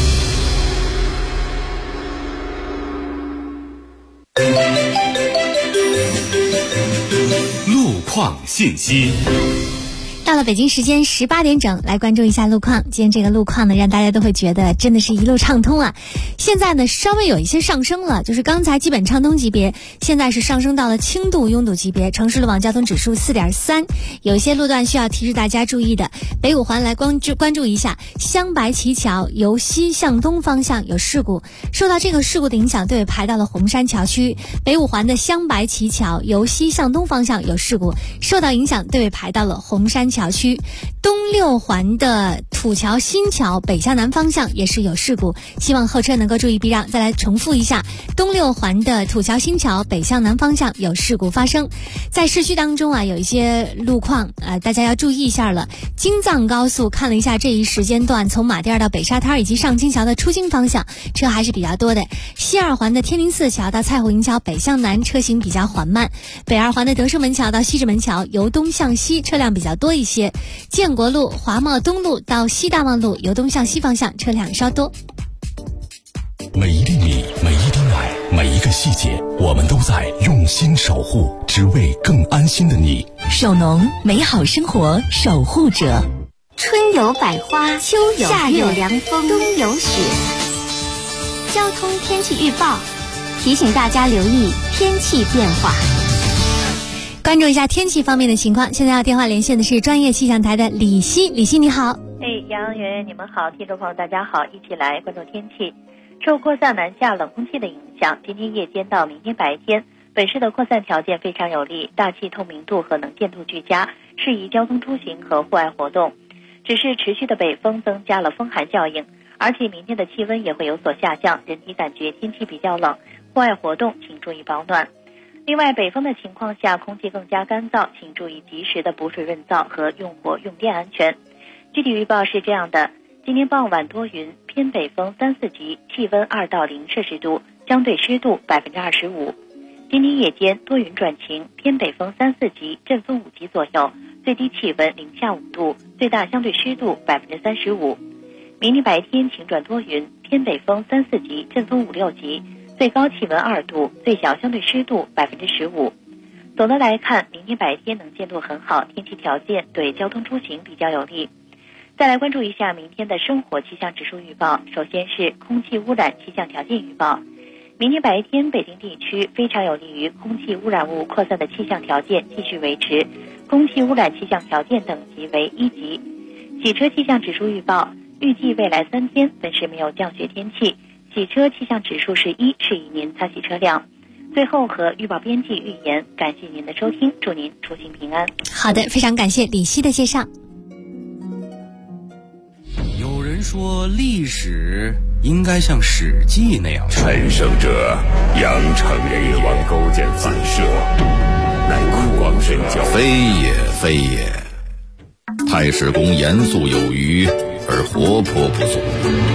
路况信息。 到了北京时间18点整，来关注一下路况。今天这个路况呢，让大家都会觉得真的是一路畅通啊。现在呢，稍微有一些上升了，就是刚才基本畅通级别，现在是上升到了轻度拥堵级别，城市路网交通指数4.3。有一些路段需要提示大家注意的。北五环来关注一下，湘白旗桥由西向东方向有事故，受到这个事故的影响，队尾排到了红山桥区。北五环的湘白旗桥由西向东方向有事故，受到影响，队尾排到了红山桥区。东六环的土桥新桥北向南方向也是有事故，希望后车能够注意避让。再来重复一下，东六环的土桥新桥北向南方向有事故发生。在市区当中啊，有一些路况大家要注意一下了。京藏高速看了一下这一时间段，从马甸到北沙滩以及上清桥的出京方向车还是比较多的。西二环的天宁寺桥到蔡虎营桥北向南车行比较缓慢。北二环的德胜门桥到西直门桥由东向西车辆比较多一些。建国路华贸东路到西大望路由东向西方向车辆稍多。 每一粒米，每一滴奶，每一个细节，我们都在用心守护，只为更安心的你。 首农美好生活守护者。 春有百花，秋有月，夏有凉风，冬有雪。交通天气预报提醒大家留意天气变化。 关注一下天气方面的情况。现在要电话连线的是专业气象台的李希。李希你好。 杨圆圆你们好，听众朋友大家好，一起来关注天气。受扩散南下冷空气的影响，今天夜间到明天白天，本市的扩散条件非常有利，大气透明度和能见度俱佳，适宜交通出行和户外活动。只是持续的北风增加了风寒效应，而且明天的气温也会有所下降，人体感觉天气比较冷，户外活动请注意保暖。另外，北风的情况下，空气更加干燥，请注意及时的补水润燥和用火用电安全。具体预报是这样的：今天傍晚多云，偏北风3、4级，气温2到0摄氏度，相对湿度25%。今天夜间多云转晴，偏北风3、4级，阵风5级左右，最低气温0下5度，最大相对湿度35%。明天白天晴转多云，偏北风3、4级，阵风5、6级，最高气温2度，最小相对湿度15%。总的来看，明天白天能见度很好，天气条件对交通出行比较有利。再来关注一下明天的生活气象指数预报。首先是空气污染气象条件预报。明天白天北京地区非常有利于空气污染物扩散的气象条件继续维持，空气污染气象条件等级为1级。洗车气象指数预报，预计未来3天本市没有降雪天气，洗车气象指数是1，适宜您擦洗车辆。最后和预报编辑预言，感谢您的收听，祝您出行平安。 好的，非常感谢李希的介绍。 有人说历史应该像《史记》那样， 陈胜者扬长而往，勾践反射，乃酷光神教。 非也，非也。太史公严肃有余，而活泼不足。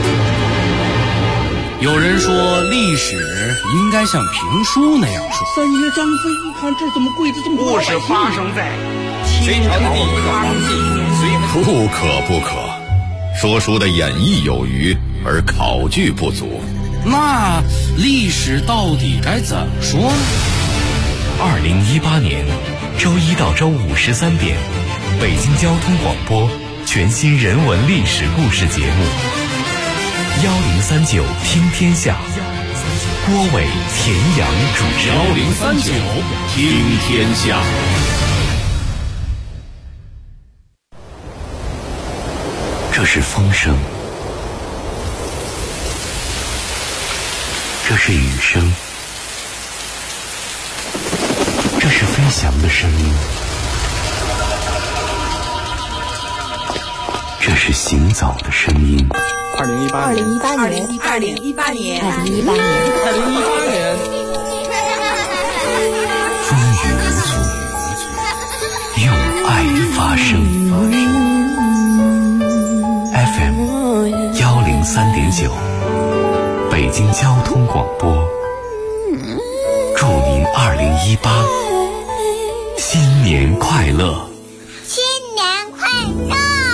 有人说历史应该像评书那样说。 三爷张飞一看这怎么跪着这么多？ 故事发生在隋朝的第一个皇帝隋。 不可不可，说书的演绎有余，而考据不足。 那历史到底该怎么说呢 ？2018年周一到周五13点，北京交通广播全新人文历史故事节目1039听天下，郭伟、田阳主持。 1039听天下。 这是风声，这是雨声，这是飞翔的声音， 这是行走的声音。 2018年， 风雨无阻，用爱发声。FM 103.9，北京交通广播，祝您2018新年快乐！ 新年快乐！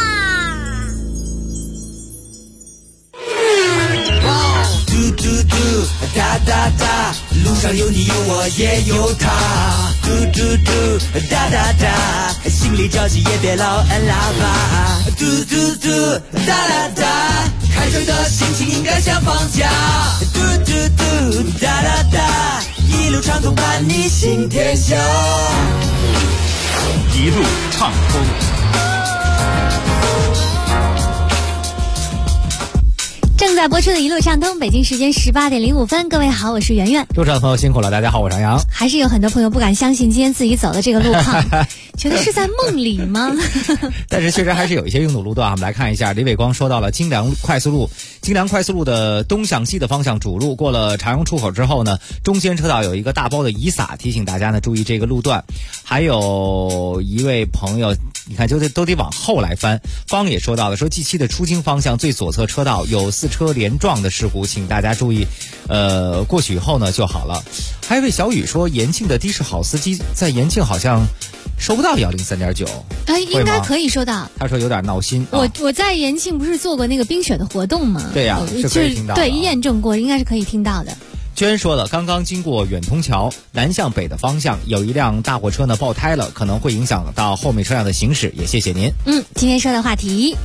嘟嘟嘟，哒哒哒，路上有你有我也有他。嘟嘟嘟，哒哒哒，心里着急也别老按喇叭。嘟嘟嘟，哒哒哒，开车的心情应该像放假。嘟嘟嘟，哒哒哒，一路畅通伴你行天下。 一路畅通。 正在播出的一路畅通，北京时间18点05分，各位好，我是圆圆。 路上的朋友辛苦了，大家好，我是杨洋。 还是有很多朋友不敢相信今天自己走的这个路况，觉得是在梦里吗？ 但是确实还是有一些拥堵路段，我们来看一下。李伟光说到了京良快速路的东向西的方向主路，过了长阳出口之后呢，中间车道有一个大包的雨洒，提醒大家呢注意这个路段。还有一位朋友，你看都得往后来翻。方也说到了，说 G7 的出京方向最左侧车道有4车连撞的事故，请大家注意，过去以后呢就好了。还有一位小雨说，延庆的的士好司机在延庆好像收不到103.9， 应该可以收到。 他说有点闹心。 我在延庆不是做过那个冰雪的活动吗？ 对呀，是可以听到的。 对，验证过，应该是可以听到的。 娟说了，刚刚经过远通桥南向北的方向，有一辆大货车呢爆胎了，可能会影响到后面车辆的行驶，也谢谢您。 今天说的话题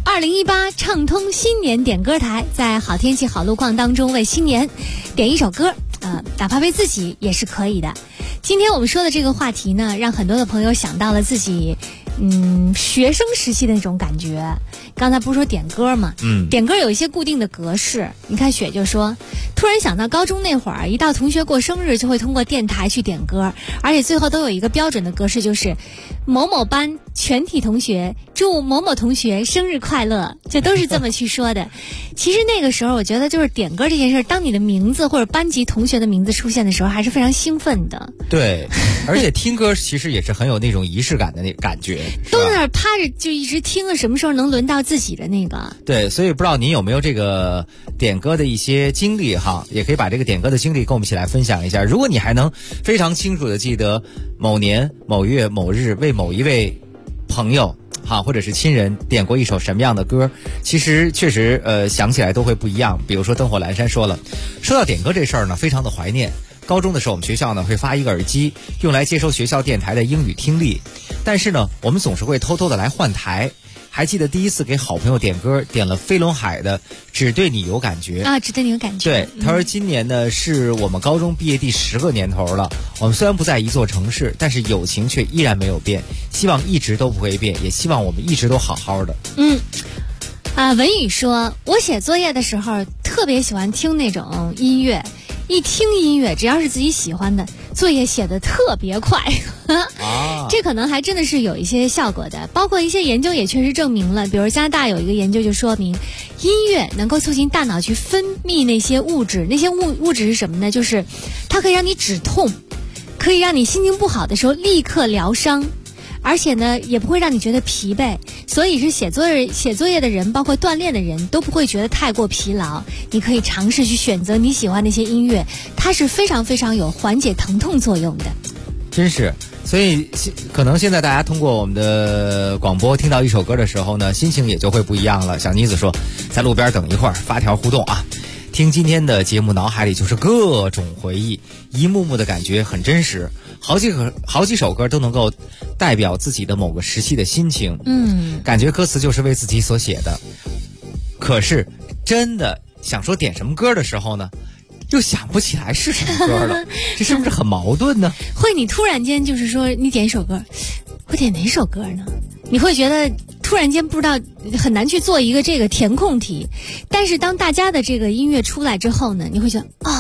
，2018畅通新年点歌台，在好天气好路况当中为新年点一首歌，哪怕为自己也是可以的。今天我们说的这个话题呢，让很多的朋友想到了自己学生时期的那种感觉。刚才不是说点歌吗？点歌有一些固定的格式。你看雪就说，突然想到高中那会儿，一到同学过生日就会通过电台去点歌，而且最后都有一个标准的格式，就是某某班全体同学祝某某同学生日快乐，就都是这么去说的。其实那个时候我觉得就是点歌这件事，当你的名字或者班级同学的名字出现的时候，还是非常兴奋的。 对，而且听歌其实也是很有那种仪式感的那感觉， 都在那儿趴着就一直听了，什么时候能轮到自己的那个。 对，所以不知道您有没有这个点歌的一些经历哈，也可以把这个点歌的经历跟我们一起来分享一下。如果你还能非常清楚的记得某年某月某日为某一位朋友或者是亲人点过一首什么样的歌，其实确实想起来都会不一样。比如说灯火阑珊说了，说到点歌这事儿呢，非常的怀念。高中的时候我们学校呢会发一个耳机，用来接收学校电台的英语听力，但是呢我们总是会偷偷的来换台。还记得第一次给好朋友点歌，点了飞轮海的只对你有感觉啊，只对你有感觉。 对，他说今年呢是我们高中毕业第10个年头了，我们虽然不在一座城市，但是友情却依然没有变，希望一直都不会变，也希望我们一直都好好的。 文宇说，我写作业的时候特别喜欢听那种音乐，一听音乐只要是自己喜欢的，作业写得特别快。这可能还真的是有一些效果的，包括一些研究也确实证明了，比如加拿大有一个研究就说明，音乐能够促进大脑去分泌那些物质，那些物质是什么呢？就是它可以让你止痛，可以让你心情不好的时候立刻疗伤，而且呢也不会让你觉得疲惫，所以是写作业的人，包括锻炼的人都不会觉得太过疲劳。你可以尝试去选择你喜欢的一些音乐，它是非常非常有缓解疼痛作用的。 真是，所以可能现在大家通过我们的广播听到一首歌的时候呢，心情也就会不一样了。小妮子说，在路边等一会儿发条互动啊，听今天的节目，脑海里就是各种回忆，一幕幕的感觉很真实，好几首歌都能够代表自己的某个时期的心情。感觉歌词就是为自己所写的，可是真的想说点什么歌的时候呢，又想不起来是什么歌了，这是不是很矛盾呢？ 会，你突然间就是说你点一首歌，我点哪首歌呢？你会觉得突然间不知道，很难去做一个这个填空题。但是当大家的这个音乐出来之后呢，你会觉得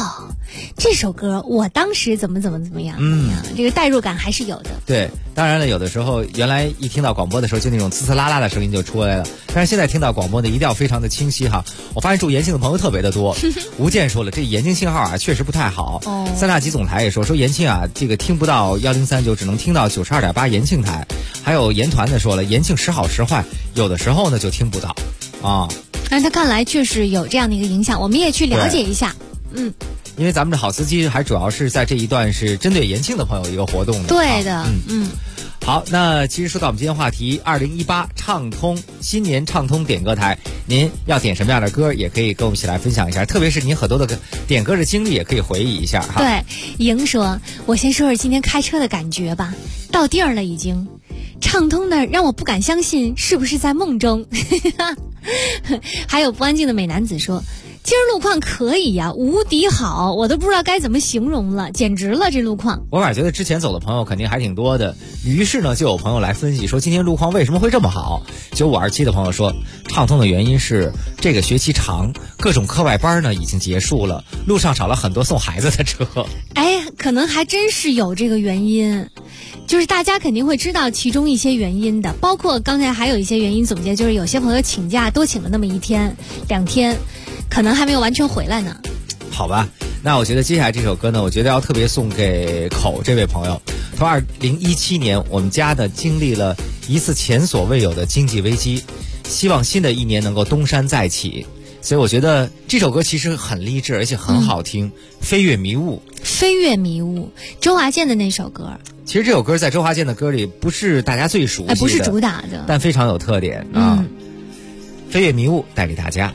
这首歌我当时怎么样，这个代入感还是有的。 对，当然了，有的时候原来一听到广播的时候，就那种呲呲啦啦的声音就出来了，但是现在听到广播的一定要非常的清晰哈。我发现住延庆的朋友特别的多。吴健说了，这延庆信号啊确实不太好。三大集总台也说延庆啊，这个听不到103，就只能听到92.8延庆台。还有延团的说了，延庆时好时坏，有的时候呢就听不到啊。 但他看来确实有这样的一个影响，我们也去了解一下。 因为咱们的好司机还主要是在这一段是针对延庆的朋友一个活动的。 对的， 好，那其实说到我们今天话题，2018畅通新年畅通点歌台，您要点什么样的歌，也可以跟我们一起来分享一下，特别是您很多的点歌的经历，也可以回忆一下哈。 对，莹说，我先说说今天开车的感觉吧，到地儿了已经，畅通的让我不敢相信是不是在梦中。还有不安静的美男子说，今儿路况可以呀，无敌好，我都不知道该怎么形容了，简直了这路况。 我反正觉得之前走的朋友肯定还挺多的，于是呢就有朋友来分析说今天路况为什么会这么好。9527的朋友说，畅通的原因是这个学期长，各种课外班呢已经结束了，路上少了很多送孩子的车。 哎，可能还真是有这个原因，就是大家肯定会知道其中一些原因的，包括刚才还有一些原因总结，就是有些朋友请假多请了那么1天2天，可能还没有完全回来呢。 好吧，那我觉得接下来这首歌呢，我觉得要特别送给口这位朋友。从2017年，我们家呢经历了一次前所未有的经济危机，希望新的一年能够东山再起。所以我觉得这首歌其实很励志，而且很好听。飞跃迷雾， 飞跃迷雾，周华健的那首歌。 其实这首歌在周华健的歌里不是大家最熟悉的， 不是主打的， 但非常有特点啊。飞跃迷雾带给大家。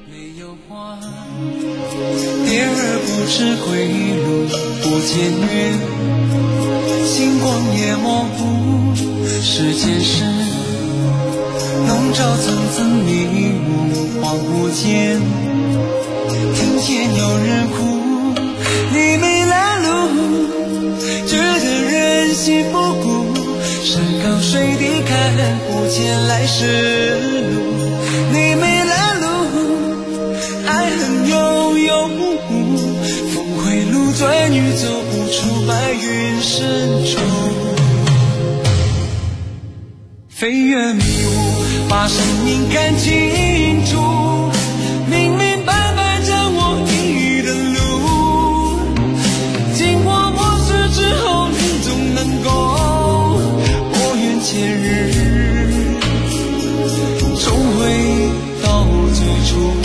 蝶儿不知归路不见月，星光也模糊，时间是笼罩层层迷雾，恍惚间听见有人哭，你没来路，觉得人心不古，山高水低看不见来时路，你没来路，爱恨悠悠，峰回路转欲走不出白云深处，飞跃迷雾，把生命看清楚，明明白白掌握你的路，经过磨蚀之后你总能够拨云见日，重回到最初。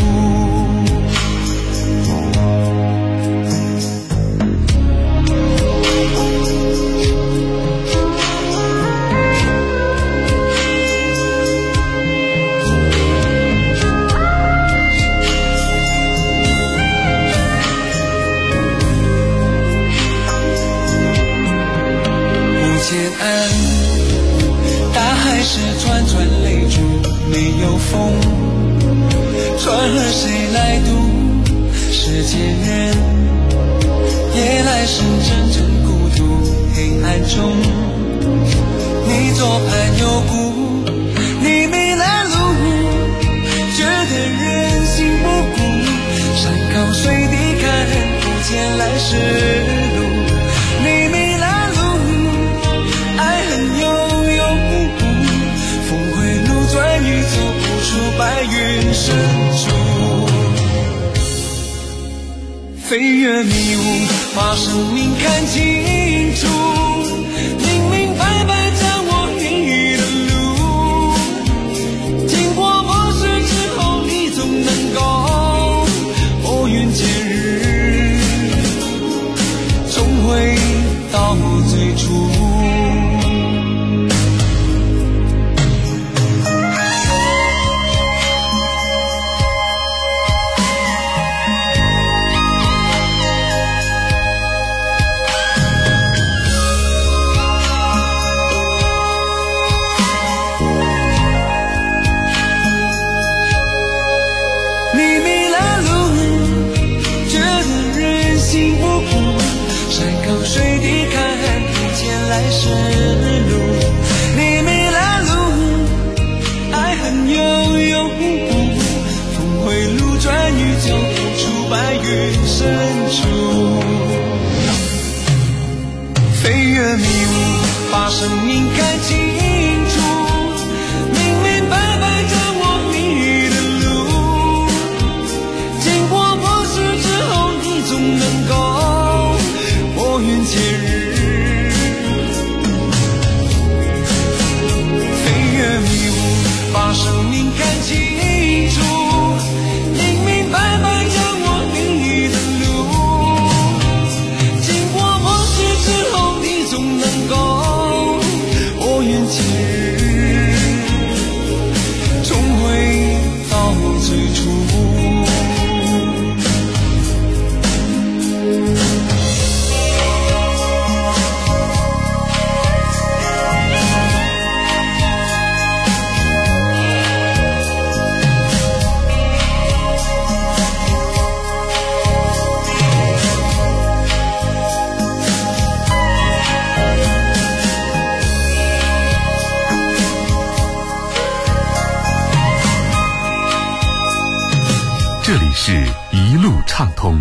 是串串泪珠，没有风，船儿谁来渡？世间人，夜来深阵阵孤独，黑暗中，你左盼右顾，你没来路，觉得人心不古，山高水低看不见来时路，你没来路，爱恨悠悠，峰回路转欲走不出白云深处，飞跃迷雾，把生命看清楚，明明白白掌握你的路，经过磨蚀之后你总能够拨云见日，重回到最初。水滴看不见来时路，你没来路，爱恨悠悠，峰回路转欲走不出白云深处。 生命看清楚，明明白白掌握你的路，经过磨蚀之后你总能够拨云见日，飞越迷雾把生命看清楚，明明白白掌握你的路，经过磨蚀之后你总能够拨云见日，重回到最初。 这里是一路畅通。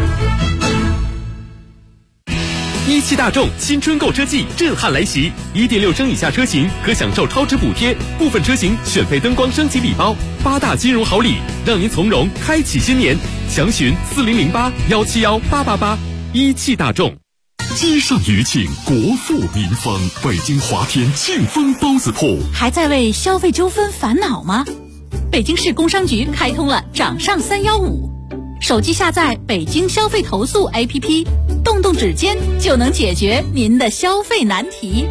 一汽大众新春购车季震撼来袭，1.6升以下车型可享受超值补贴，部分车型选配灯光升级礼包，8大金融好礼，让您从容开启新年。详询4008-171-888。一汽大众。 街上余庆，国富民丰，北京华天庆丰包子铺还在为消费纠纷烦恼吗？北京市工商局开通了掌上315，手机下载北京消费投诉 APP， 动动指尖就能解决您的消费难题。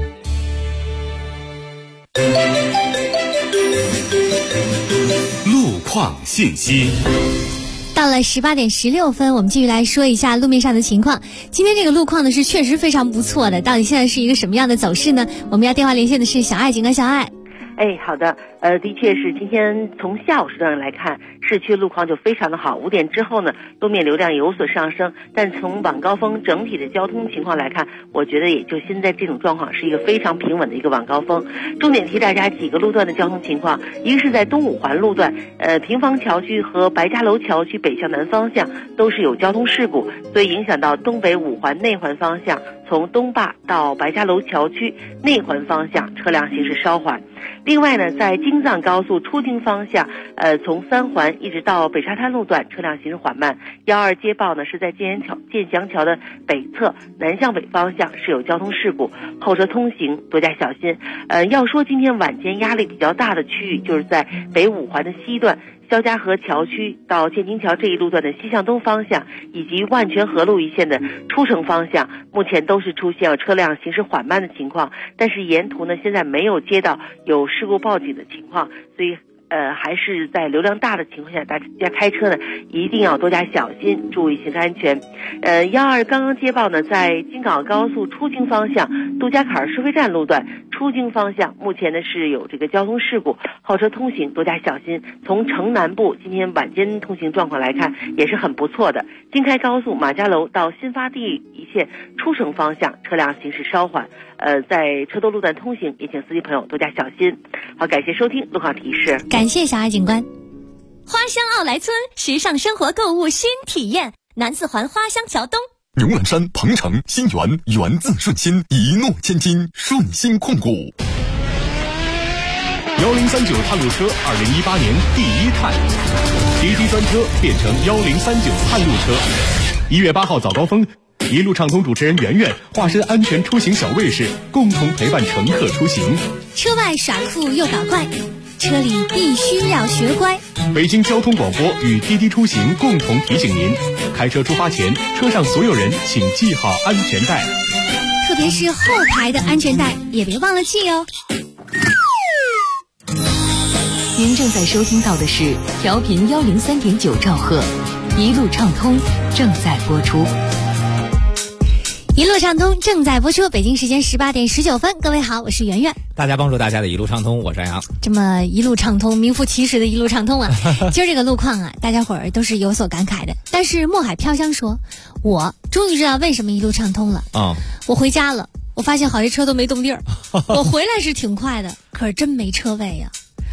路况信息。 到了18点16分，我们继续来说一下路面上的情况。今天这个路况呢是确实非常不错的，到底现在是一个什么样的走势呢？我们要电话连线的是小爱，警官小爱。 好的，的确是今天从下午时段来看，市区路况就非常的好。5点之后呢，路面流量有所上升，但从晚高峰整体的交通情况来看，我觉得也就现在这种状况是一个非常平稳的一个晚高峰。重点提大家几个路段的交通情况，一个是在东五环路段，平房桥区和白家楼桥区北向南方向都是有交通事故，所以影响到东北五环内环方向，从东坝到白家楼桥区内环方向车辆行驶稍缓。另外呢，在京藏高速出京方向，从3环一直到北沙滩路段车辆行驶缓慢。12接报呢是在建祥桥的北侧南向北方向是有交通事故，后车通行多加小心。要说今天晚间压力比较大的区域，就是在北五环的西段，肖家河桥区到建金桥这一路段的西向东方向，以及万泉河路一线的出城方向，目前都是出现了车辆行驶缓慢的情况，但是沿途呢现在没有接到有事故报警的情况，所以还是在流量大的情况下，大家开车呢一定要多加小心，注意行车安全。12刚刚接报呢，在京港高速出京方向杜家坎收费站路段出京方向，目前呢是有这个交通事故，后车通行多加小心。从城南部今天晚间通行状况来看，也是很不错的。京开高速马家楼到新发地一线出城方向车辆行驶稍缓，在车多路段通行，也请司机朋友多加小心。好，感谢收听路况提示。 感谢小爱警官。 花乡奥莱村时尚生活购物新体验，南四环花乡桥东。 牛栏山、鹏城、新源，源自顺心，一诺千金，顺心控股。1039探路车2018年第1探，滴滴专车变成1039探路车。1月8号早高峰，一路畅通主持人圆圆化身安全出行小卫士，共同陪伴乘客出行。 车外耍酷又搞怪，车里必须要学乖。 北京交通广播与滴滴出行共同提醒您，开车出发前，车上所有人请系好安全带， 特别是后排的安全带也别忘了系哦。 您正在收听到的是调频103.9兆赫，一路畅通正在播出。 一路畅通正在播出，北京时间18点19分，各位好，我是圆圆。 大家帮助大家的一路畅通，我是安阳。 这么一路畅通，名副其实的一路畅通啊！今儿这个路况啊，大家伙儿都是有所感慨的。但是墨海飘香说，我终于知道为什么一路畅通了。我回家了，我发现好些车都没动地儿。我回来是挺快的，可是真没车位呀。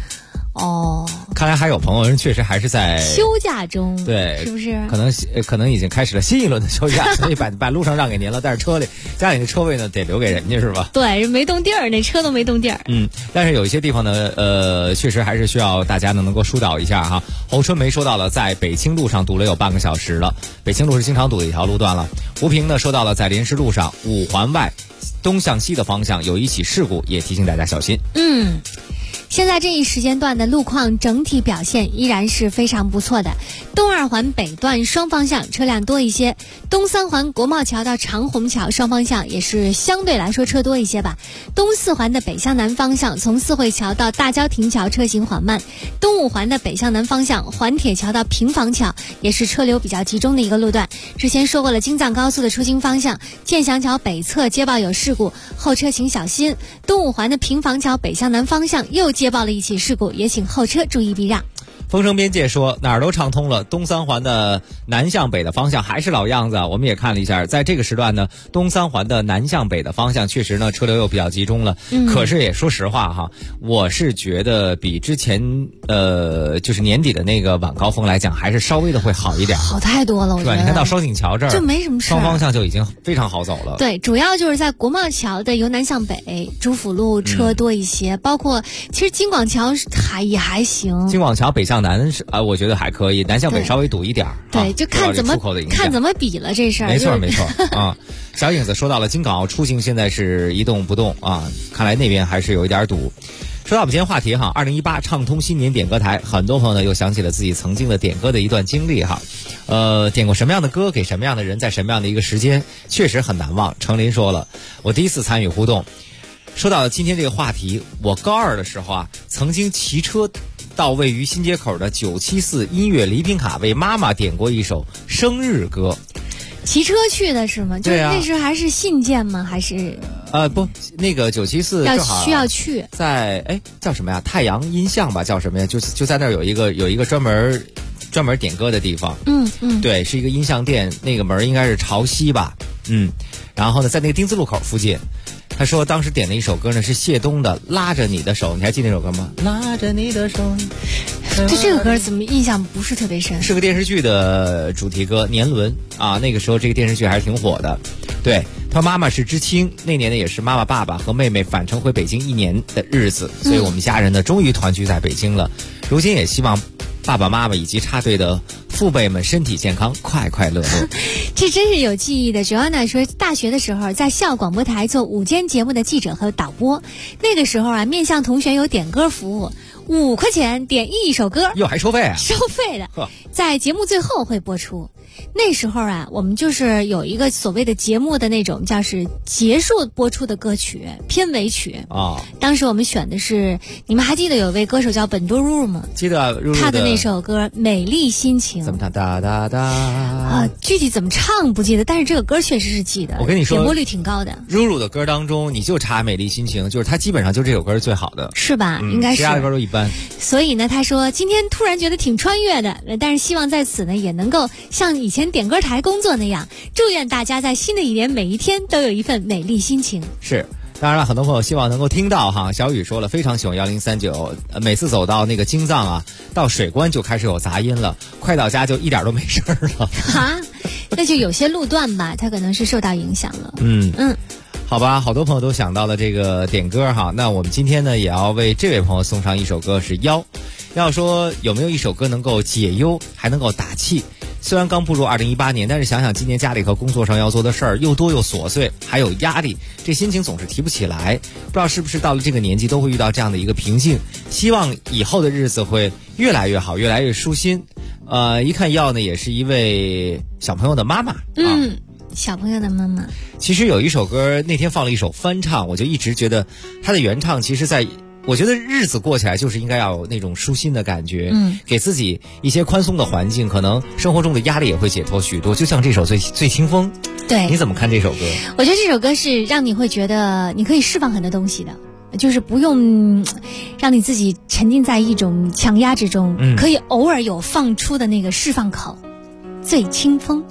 哦， 看来还有朋友人确实还是在休假中， 对， 是不是？ 可能已经开始了新一轮的休假，所以把路上让给您了，但是家里的车位呢得留给人家是吧？ 对，没动地儿，那车都没动地儿。 但是有一些地方呢，确实还是需要大家呢能够疏导一下哈。侯春梅说到了在北清路上堵了有半个小时了，北清路是经常堵的一条路段了。吴平呢说到了在莲石路上5环外东向西的方向有一起事故，也提醒大家小心。 现在这一时间段的路况整体表现依然是非常不错的。东2环北段双方向车辆多一些，东3环国贸桥到长虹桥双方向也是相对来说车多一些吧。东4环的北向南方向从四惠桥到大郊亭桥车行缓慢，东5环的北向南方向环铁桥到平房桥也是车流比较集中的一个路段。之前说过了，京藏高速的出京方向建祥桥北侧接报有事故，后车请小心。东5环的平房桥北向南方向又接报了一起事故，也请后车注意避让。 丰城边界说哪儿都畅通了，东3环的南向北的方向还是老样子。我们也看了一下，在这个时段呢，东3环的南向北的方向确实呢车流又比较集中了。可是也说实话哈，我是觉得比之前就是年底的那个晚高峰来讲，还是稍微的会好一点， 好太多了。我觉得你看到双井桥这儿就没什么事， 双方向就已经非常好走了。 对，主要就是在国贸桥的由南向北，主辅路车多一些，包括其实京广桥也还行。 京广桥北向南是我觉得还可以，南向北稍微堵一点。 对，就看怎么比了这事儿。 没错没错啊。小影子说到了京港澳出行现在是一动不动啊，看来那边还是有一点堵。说到我们今天话题哈，2018畅通新年点歌台，很多朋友呢又想起了自己曾经的点歌的一段经历哈。点过什么样的歌给什么样的人，在什么样的一个时间，确实很难忘。程林说了，我第一次参与互动。说到今天这个话题，我高2的时候啊，曾经骑车到位于新街口的974音乐礼品卡为妈妈点过一首生日歌。 骑车去的是吗？就是那时候还是信件吗？还是不，那个974正好需要去在叫什么呀？太阳音像吧，叫什么呀？就在那儿有一个专门点歌的地方。对，是一个音像店，那个门应该是朝西吧。然后呢，在那个丁字路口附近。他说当时点的一首歌呢是谢东的《拉着你的手》，你还记得那首歌吗？拉着你的手。 对这个歌怎么印象不是特别深？ 是个电视剧的主题歌《年轮》啊，那个时候这个电视剧还是挺火的。对，他妈妈是知青，那年呢也是妈妈、爸爸和妹妹返程回北京1年的日子，所以我们家人呢终于团聚在北京了。如今也希望爸爸妈妈以及插队的父辈们身体健康，快快乐乐。 这真是有记忆的。主要呢说大学的时候在校广播台做午间节目的记者和导播，那个时候啊面向同学有点歌服务，5块钱点1首歌， 哟还收费啊？ 收费的，在节目最后会播出。那时候啊，我们就是有一个所谓的节目的那种叫是结束播出的歌曲片尾曲啊。当时我们选的是，你们还记得有位歌手叫本多如如吗？ 记得如如他的那首歌《美丽心情》。 怎么唱？哒哒哒啊，具体怎么唱不记得，但是这个歌确实是记得。 我跟你说， 点播率挺高的。 如如的歌当中，你就差《美丽心情》，就是他基本上就这首歌是最好的， 是吧？应该是。 其他的歌都一般。 所以呢，他说今天突然觉得挺穿越的，但是希望在此呢也能够像以前点歌台工作那样，祝愿大家在新的一年每一天都有一份美丽心情。 是。当然了，很多朋友希望能够听到哈。小雨说了，非常喜欢1039，每次走到那个京藏啊，到水关就开始有杂音了，快到家就一点都没事了。 哈，那就有些路段吧，它可能是受到影响了。 好吧，好多朋友都想到了这个点歌哈。那我们今天呢，也要为这位朋友送上一首歌，是腰。要说有没有一首歌能够解忧，还能够打气？虽然刚步入2018年，但是想想今年家里和工作上要做的事儿又多又琐碎，还有压力，这心情总是提不起来。不知道是不是到了这个年纪都会遇到这样的一个瓶颈。希望以后的日子会越来越好，越来越舒心。一看要呢，也是一位小朋友的妈妈。 小朋友的妈妈。 其实有一首歌那天放了一首翻唱，我就一直觉得他的原唱其实我觉得日子过起来就是应该要有那种舒心的感觉，给自己一些宽松的环境，可能生活中的压力也会解脱许多。就像这首最清风， 对， 你怎么看这首歌？ 我觉得这首歌是让你会觉得你可以释放很多东西的，就是不用让你自己沉浸在一种强压之中，可以偶尔有放出的那个释放口。最清风。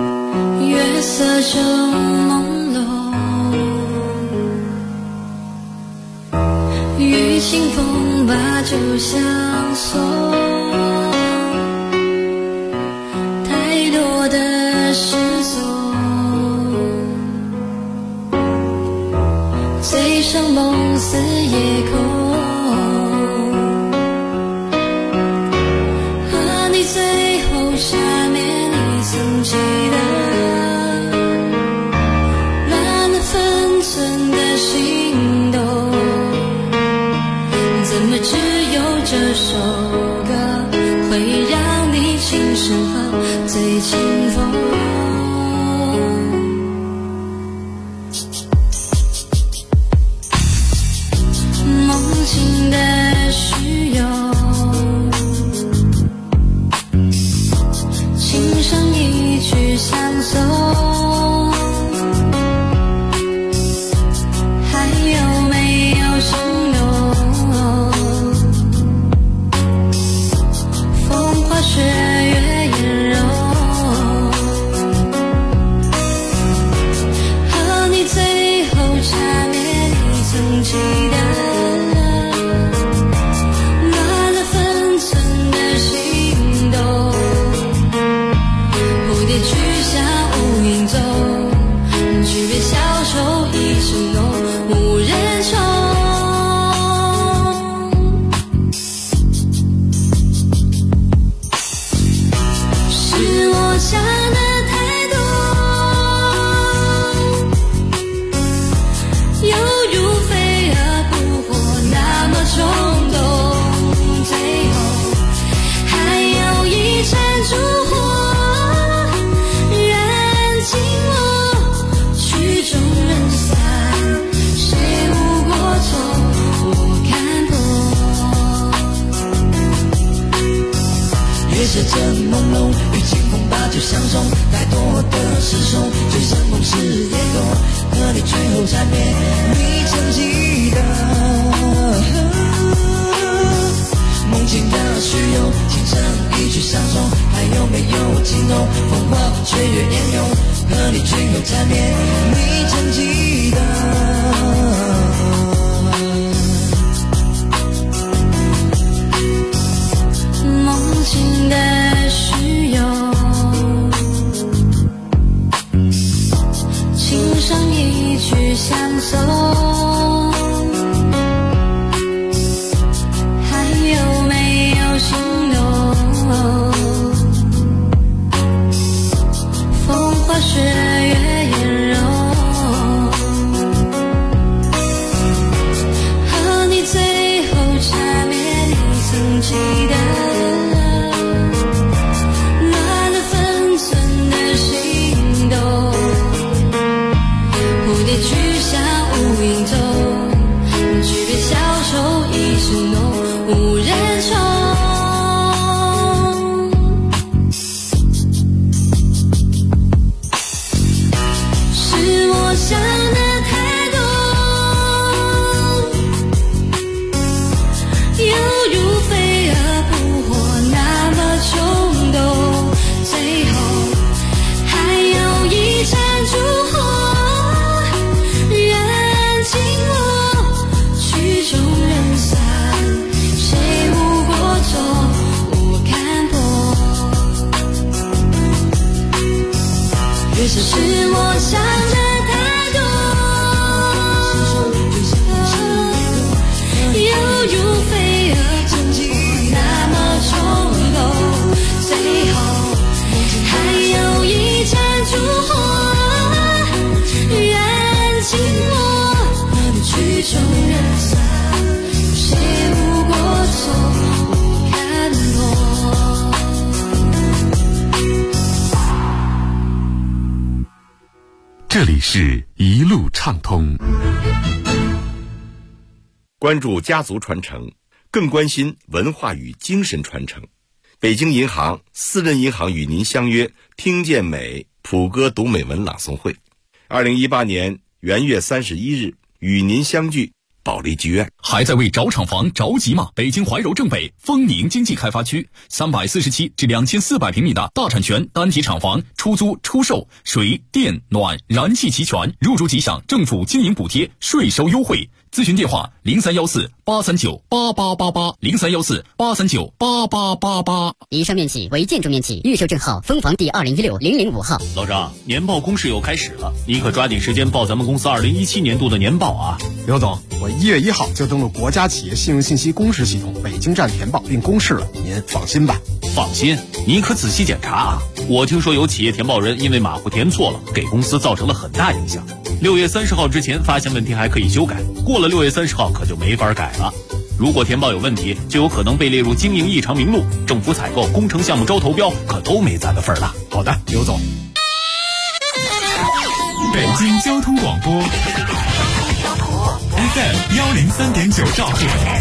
月色正朦胧， 清风把酒相送，太多的失踪，醉生梦死夜空，和你最后缠绵你曾记得乱了分寸的心动，怎么只有这首歌会让你轻声和醉清风？梦境的虚有，轻声一曲相送，还有没有心动？风花雪月颜容，和你最后缠绵你曾记得乱了分寸的心动，蝴蝶去向无影踪，举杯消愁一声浓，无人宠。是我想的太多，犹如飞蛾扑火那么冲动，最后还有一盏烛火燃尽我曲终人散，谁无过错我看破。 月色正朦胧，与清风把酒相送，太多的失踪，醉生梦死夜空，和你最后缠绵你曾记得梦境的虚有，轻声一曲相送，还有没有情动？风花雪月烟涌，和你最后缠绵你曾记得。 梦境的虚有，轻声一曲相送，还有没有心动？风花雪月颜容，和你最后缠绵你曾记得乱了分寸的心动，蝴蝶去向无影踪，举杯消愁一声浓，无人宠。是我想的太多，犹如飞蛾扑火那么冲动，最后还有一盏烛火燃尽我曲终人散，谁无过错我看破。是我想的太多，犹如飞蛾扑火那么冲动，最后还有一盏烛火燃尽我曲终人散，谁无过错我看破。 这里是一路畅通， 关注家族传承，更关心文化与精神传承。北京银行私人银行与您相约听见美普歌读美文朗诵会，2018年元月31日与您相聚保利剧院。 还在为找厂房着急吗？北京怀柔正北丰宁经济开发区347至2400平米的大产权单体厂房出租出售，水电暖燃气齐全，入住即享政府经营补贴，税收优惠， 咨询电话0314-839-8888，0314-839-8888。 以上面企为建筑面企，预售证号凤凰第2016-005号。 老张，年报公示又开始了，你可抓紧时间报咱们公司2017年度的年报啊！ 刘总，我1月1号就登录国家企业信用信息公示系统北京站填报并公示了，您放心吧。 放心，你可仔细检查啊！我听说有企业填报人因为马虎填错了，给公司造成了很大影响。6月30号之前发现问题还可以修改，过了6月30号可就没法改了。如果填报有问题，就有可能被列入经营异常名录，政府采购、工程项目招投标可都没咱的份儿了。 好的，刘总。 北京交通广播 FM 103.9兆赫，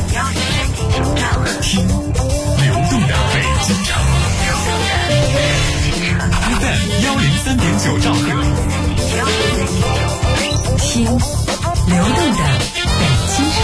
听流动的北京城。FM 103.9兆赫， 听流动的北京城。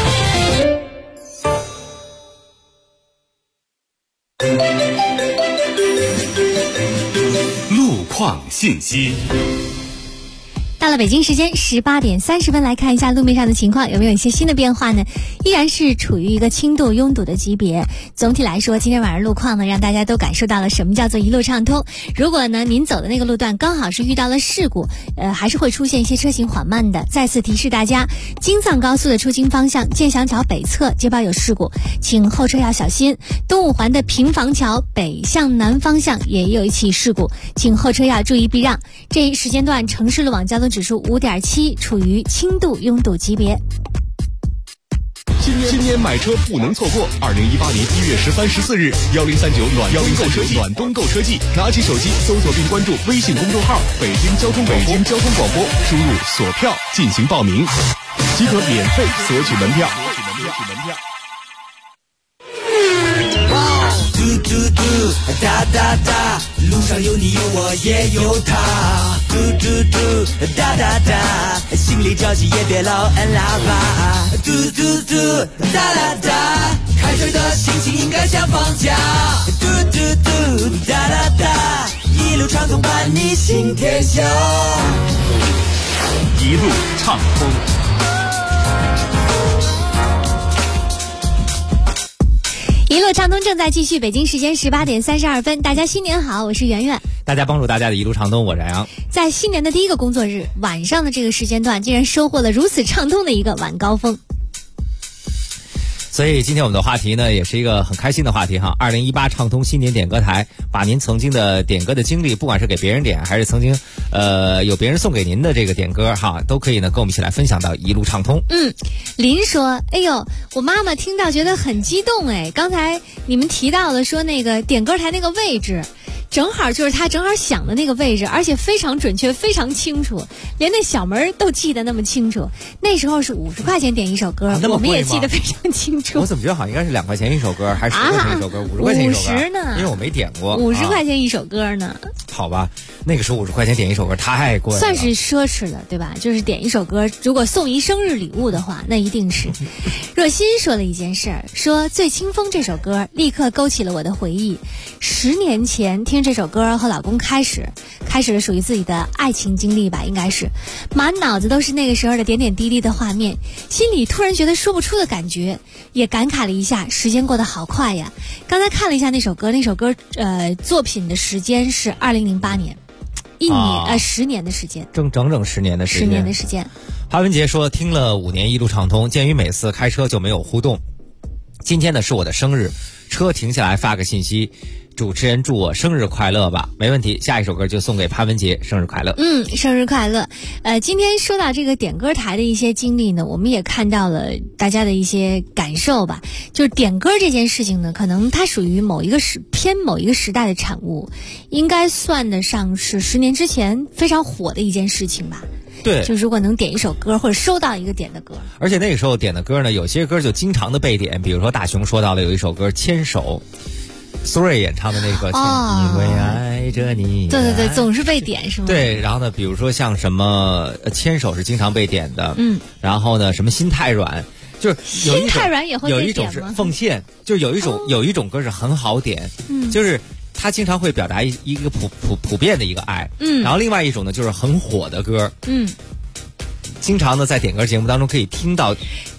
路况信息。 到了北京时间18点30分，来看一下路面上的情况，有没有一些新的变化呢？依然是处于一个轻度拥堵的级别。总体来说，今天晚上路况呢，让大家都感受到了什么叫做一路畅通。如果呢您走的那个路段刚好是遇到了事故，还是会出现一些车行缓慢的。再次提示大家，京藏高速的出京方向建祥桥北侧街道有事故，请后车要小心。东五环的平房桥北向南方向也有一起事故，请后车要注意避让。这一时间段城市路网交通指数5.7，处于轻度拥堵级别。 今年买车不能错过！2018年1月13、14日，1039暖冬购车季，拿起手机搜索并关注微信公众号“北京交通广播”，输入锁票进行报名，即可免费索取门票。 嘟嘟嘟，哒哒哒，路上有你有我也有他。嘟嘟嘟，哒哒哒，心里着急也别老按喇叭。嘟嘟嘟，哒哒哒，开车的心情应该像放假。嘟嘟嘟，哒哒哒，一路畅通伴你行天下。 一路畅通。 一路畅通正在继续，北京时间18点32分，大家新年好，我是圆圆。 大家帮助大家的一路畅通，我是杨。 在新年的第一个工作日晚上的这个时间段，竟然收获了如此畅通的一个晚高峰。 所以今天我们的话题呢，也是一个很开心的话题哈。2018畅通新年点歌台，把您曾经的点歌的经历，不管是给别人点，还是曾经有别人送给您的这个点歌哈，都可以呢跟我们一起来分享到一路畅通。 林说，哎呦，我妈妈听到觉得很激动哎，刚才你们提到了说那个点歌台那个位置。正好就是他正好想的那个位置，而且非常准确，非常清楚，连那小门都记得那么清楚。那时候是50块钱点一首歌，我们也记得非常清楚。 我怎么觉得好像应该是2块钱一首歌，还是10块钱一首歌，50块钱一首歌 ？50呢？ 因为我没点过。 50块钱一首歌呢？ 好吧，那个时候50块钱点一首歌太贵了， 算是奢侈的，对吧？就是点一首歌，如果送一生日礼物的话，那一定是。若心说了一件事儿，说《醉清风》这首歌立刻勾起了我的回忆。10年前听这首歌和老公开始了属于自己的爱情经历吧，应该是满脑子都是那个时候的点点滴滴的画面，心里突然觉得说不出的感觉，也感慨了一下，时间过得好快呀。刚才看了一下那首歌作品的时间是2008年，10年的时间， 整10年的时间。10 年的时间。 华文杰说，听了5年一路畅通，鉴于每次开车就没有互动，今天呢是我的生日，车停下来发个信息，主持人祝我生日快乐吧，没问题，下一首歌就送给潘文杰，生日快乐。 生日快乐。今天说到这个点歌台的一些经历呢，我们也看到了大家的一些感受吧。就是点歌这件事情呢，可能它属于某一个时代的产物，应该算得上是10年之前非常火的一件事情吧。 对， 就如果能点一首歌或者收到一个点的歌， 而且那个时候点的歌呢，有些歌就经常的被点，比如说大雄说到了有一首歌《牵手》，苏芮演唱的那个因为爱着你， 对，总是被点是吗？ 对，然后呢，比如说像什么牵手是经常被点的，然后呢，什么心太软，就是心太软也会被点吗？ 有一种是奉献，就是有一种歌是很好点，就是它经常会表达一个普遍的一个爱，然后另外一种呢就是很火的歌，经常呢在点歌节目当中可以听到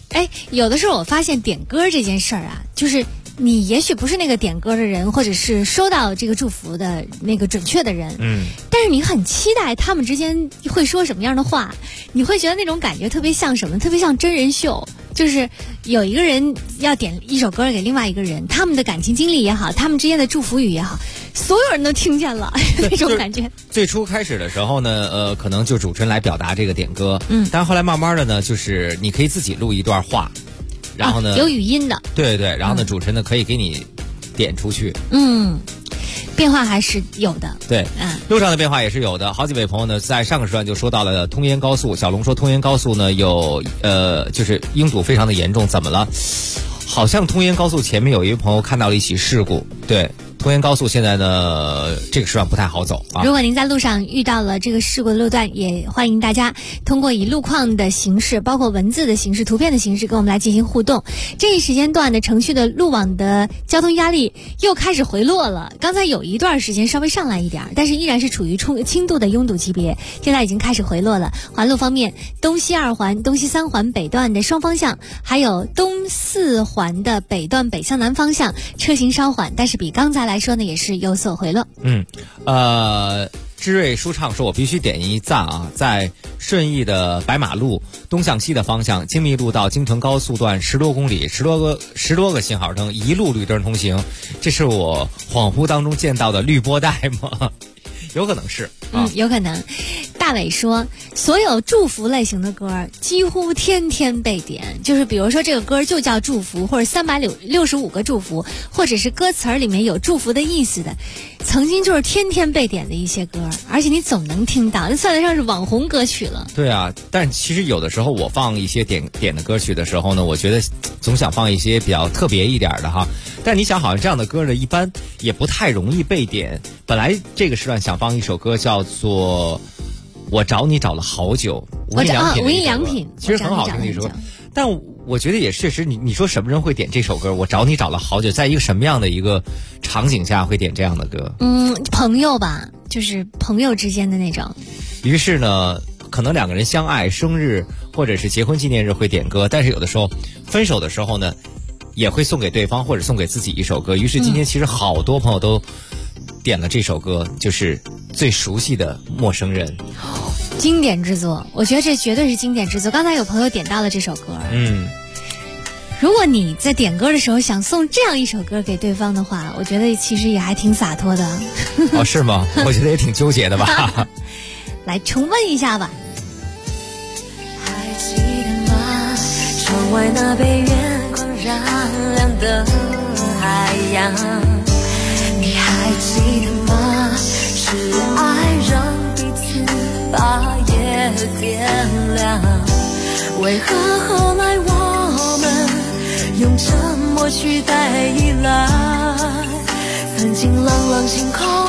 哎，有的时候我发现点歌这件事儿啊，就是你也许不是那个点歌的人，或者是收到这个祝福的那个准确的人，但是你很期待他们之间会说什么样的话，你会觉得那种感觉特别像什么？特别像真人秀。就是有一个人要点一首歌给另外一个人，他们的感情经历也好，他们之间的祝福语也好，所有人都听见了那种感觉。 最初开始的时候呢，可能就主持人来表达这个点歌，但是后来慢慢的呢，就是你可以自己录一段话，然后呢， 有语音的， 对，然后呢，主持人呢可以给你点出去， 变化还是有的， 对，路上的变化也是有的。好几位朋友呢，在上个时段就说到了通燕高速，小龙说通燕高速呢有就是拥堵非常的严重，怎么了？好像通燕高速前面有一位朋友看到了一起事故，对。通燕高速现在呢，这个时段不太好走啊。 如果您在路上遇到了这个事故的路段，也欢迎大家通过以路况的形式，包括文字的形式、图片的形式，跟我们来进行互动。这一时间段的城区的路网的交通压力又开始回落了。刚才有一段时间稍微上来一点，但是依然是处于轻度的拥堵级别，现在已经开始回落了。环路方面，东西2环、东西3环北段的双方向，还有东4环的北段北向南方向车型稍缓，但是比刚才来说呢也是有所回落。 知瑞舒畅说，我必须点一赞啊！在顺义的白马路东向西的方向，精密路到京屯高速段10多公里，10多个信号灯，一路绿灯通行。这是我恍惚当中见到的绿波带吗？有可能是， 有可能。大伟说，所有祝福类型的歌几乎天天被点，就是比如说这个歌就叫祝福，或者365个祝福，或者是歌词里面有祝福的意思的，曾经就是天天被点的一些歌，而且你总能听到，那算得上是网红歌曲了。 对啊，但其实有的时候我放一些点的歌曲的时候呢，我觉得总想放一些比较特别一点的哈。但你想，好像这样的歌呢，一般也不太容易被点。本来这个时段想放一首歌叫做我找你找了好久，无印良品，其实很好听的一首歌。但我觉得也确实，你说什么人会点这首歌？我找你找了好久，在一个什么样的一个场景下会点这样的歌？ 朋友吧，就是朋友之间的那种。 于是呢，可能两个人相爱，生日或者是结婚纪念日会点歌，但是有的时候分手的时候呢，也会送给对方或者送给自己一首歌。于是今天其实好多朋友都点了这首歌，就是最熟悉的陌生人。 经典之作，我觉得这绝对是经典之作。刚才有朋友点到了这首歌，如果你在点歌的时候想送这样一首歌给对方的话，我觉得其实也还挺洒脱的。 哦，是吗？我觉得也挺纠结的吧。 来重温一下吧。 还记得吗？窗外那被月光染亮的海洋，你还记得吗？是爱让彼此把夜点亮，为何后来我们用沉默取代依赖？曾经朗朗星空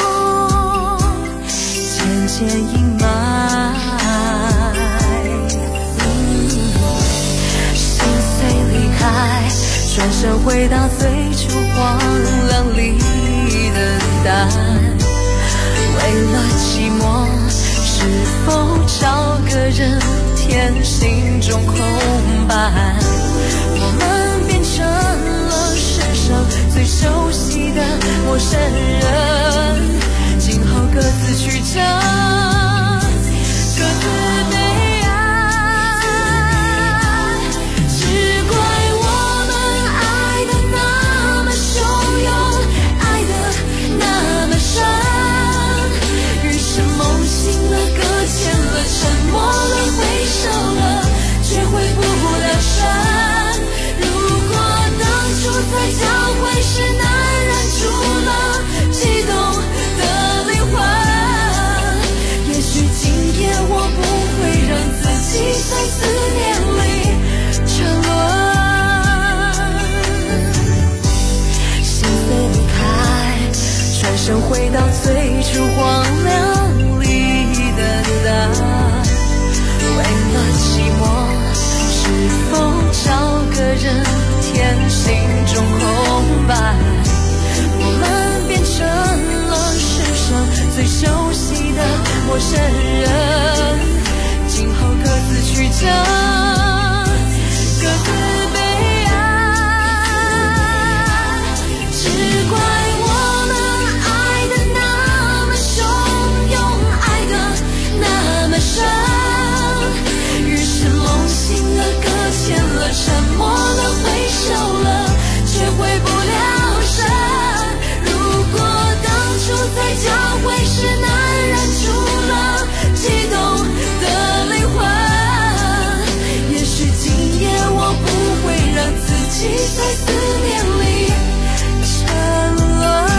渐渐阴霾，心碎离开，转身回到最初荒凉里等待。为了寂寞，是否找个人填心中空白？我们变成了世上最熟悉的陌生人，今后各自去找，各自悲哀。只怪我们爱得那么汹涌，爱得那么深，于是梦醒了，搁浅了，沉默了，回首了，却回不了神。如果当初在交汇时难忍住了激动的灵魂，也许今天我不会让自己在思念里沉沦。心碎离开，转身回到最初荒凉里等待。为了寂寞，是否找个人填心中空白？我们变成了世上最熟悉的陌生人，今后各自去找，各自怪我们爱的那么汹涌，爱的那么深，日是梦醒了，搁浅了，沉默了，回首了，却回不了神。如果当初在交汇时难燃出了悸动的灵魂，也许今夜我不会让自己在思念里沉沦。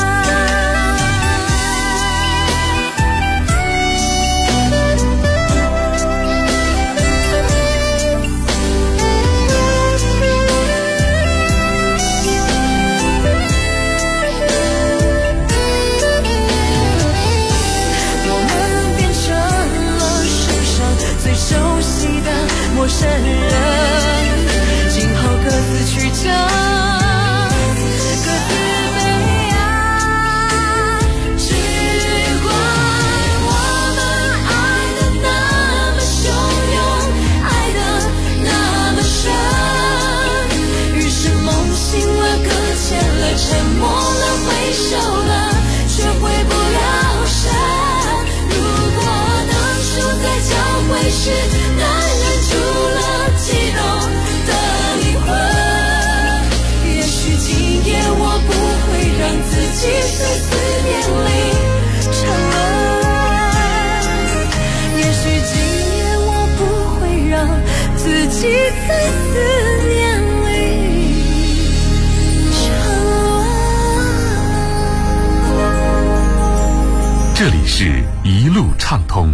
我们变成了世上最熟悉的陌生人，今后各自曲折，各自悲哀，只怪我们爱的那么汹涌，爱的那么深，于是梦醒了，搁浅了，沉默了，回首了，却回不了神。如果当初在交汇时难忍住了悸动的灵魂，也许今夜我不会让自己在思念里沉沦，也许今夜我不会让自己在思念里沉沦。 这里是一路畅通。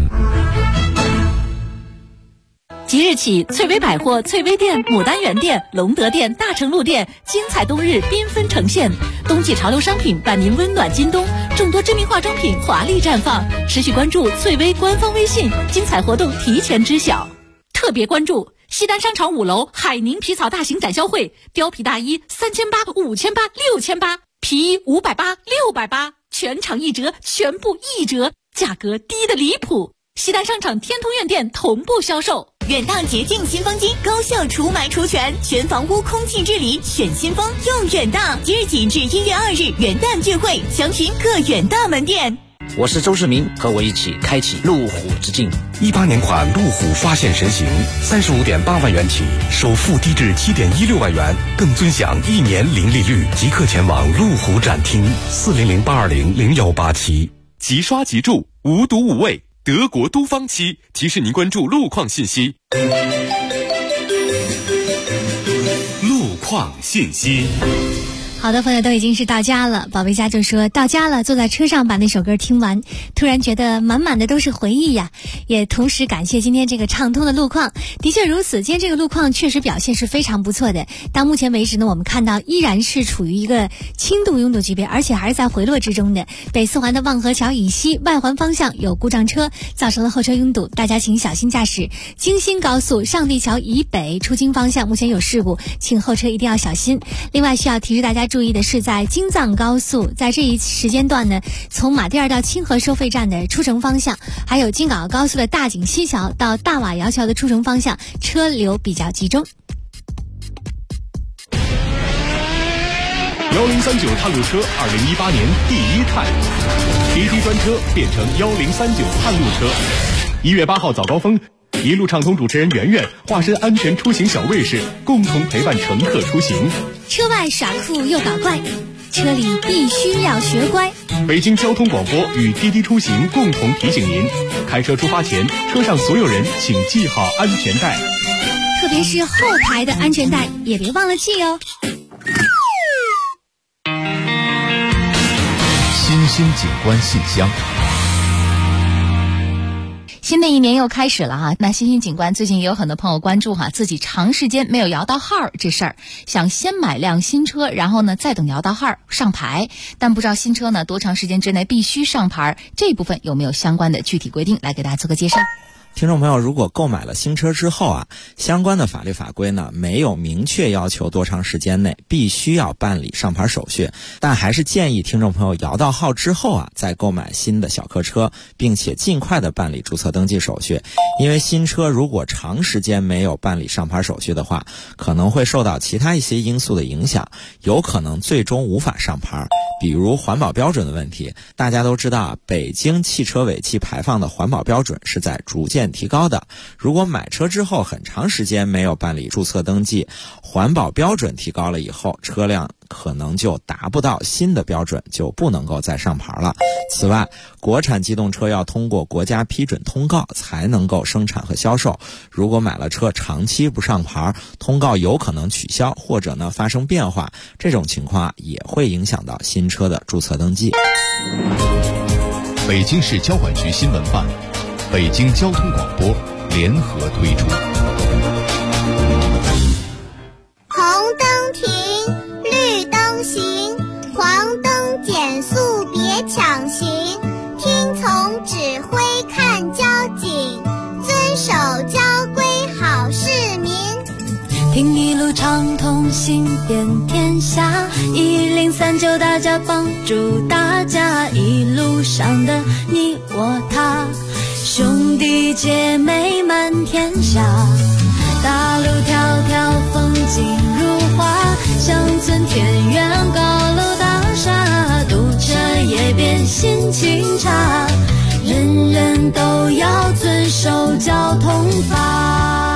即日起，翠微百货、翠微店、牡丹园店、隆德店、大成路店精彩冬日缤纷呈现，冬季潮流商品伴您温暖今冬，众多知名化妆品华丽绽放。持续关注翠微官方微信，精彩活动提前知晓。特别关注西单商场5楼海宁皮草大型展销会，貂皮大衣3800、5800、6800，皮衣580、680，全场1折，全部1折，价格低得离谱。西单商场天通苑店同步销售。 远大洁净新风机，高效除霾除醛，全房屋空气治理选新风用远大。即日起至1月2日元旦聚会，详询各远大门店。 我是周世明，和我一起开启路虎之境。 18年款路虎发现神行，35.8万元起，首付低至7.16万元，更尊享1年零利率。即刻前往路虎展厅，400-820-0187。 即刷即住，无毒无味。德国都方漆提示您关注路况信息。路况信息。 好的朋友都已经是到家了，宝贝家就说到家了，坐在车上把那首歌听完，突然觉得满满的都是回忆呀，也同时感谢今天这个畅通的路况。的确如此，今天这个路况确实表现是非常不错的。到目前为止呢，我们看到依然是处于一个轻度拥堵级别，而且还是在回落之中的。北四环的望河桥以西外环方向有故障车，造成了后车拥堵，大家请小心驾驶。京新高速上地桥以北出京方向目前有事故，请后车一定要小心。另外需要提示大家注意的是，在京藏高速在这一时间段呢，从马甸儿到清河收费站的出城方向，还有京港澳高速的大井西桥到大瓦窑桥的出城方向车流比较集中。 1039探路车2018年第1探，滴滴专车变成1039探路车。1月8号早高峰，一路畅通主持人圆圆化身安全出行小卫士，共同陪伴乘客出行。 车外耍酷又搞怪，车里必须要学乖。 北京交通广播与滴滴出行共同提醒您：开车出发前，车上所有人请系好安全带， 特别是后排的安全带也别忘了系哦。 新兴景观信箱。 新的一年又开始了哈，那新兴景观最近也有很多朋友关注哈，自己长时间没有摇到号这事儿，想先买辆新车，然后呢再等摇到号上牌，但不知道新车呢多长时间之内必须上牌，这部分有没有相关的具体规定，来给大家做个介绍。 听众朋友，如果购买了新车之后啊，相关的法律法规呢没有明确要求多长时间内必须要办理上牌手续，但还是建议听众朋友摇到号之后啊，再购买新的小客车，并且尽快的办理注册登记手续。因为新车如果长时间没有办理上牌手续的话，可能会受到其他一些因素的影响，有可能最终无法上牌。比如环保标准的问题，大家都知道啊，北京汽车尾气排放的环保标准是在逐渐提高的。如果买车之后很长时间没有办理注册登记，环保标准提高了以后，车辆可能就达不到新的标准，就不能够再上牌了。此外，国产机动车要通过国家批准通告才能够生产和销售。如果买了车长期不上牌，通告有可能取消或者呢发生变化，这种情况也会影响到新车的注册登记。 北京市交管局新闻办、北京交通广播联合推出。 红灯停，绿灯行，黄灯减速别抢行，听从指挥看交警，遵守交规好市民。 听一路畅通，行遍天下，103大家帮助大家，一路上的你我他，兄弟姐妹满天下。大路迢迢，风景如画，乡村田园，高楼大厦，堵车也别心情差，人人都要遵守交通法。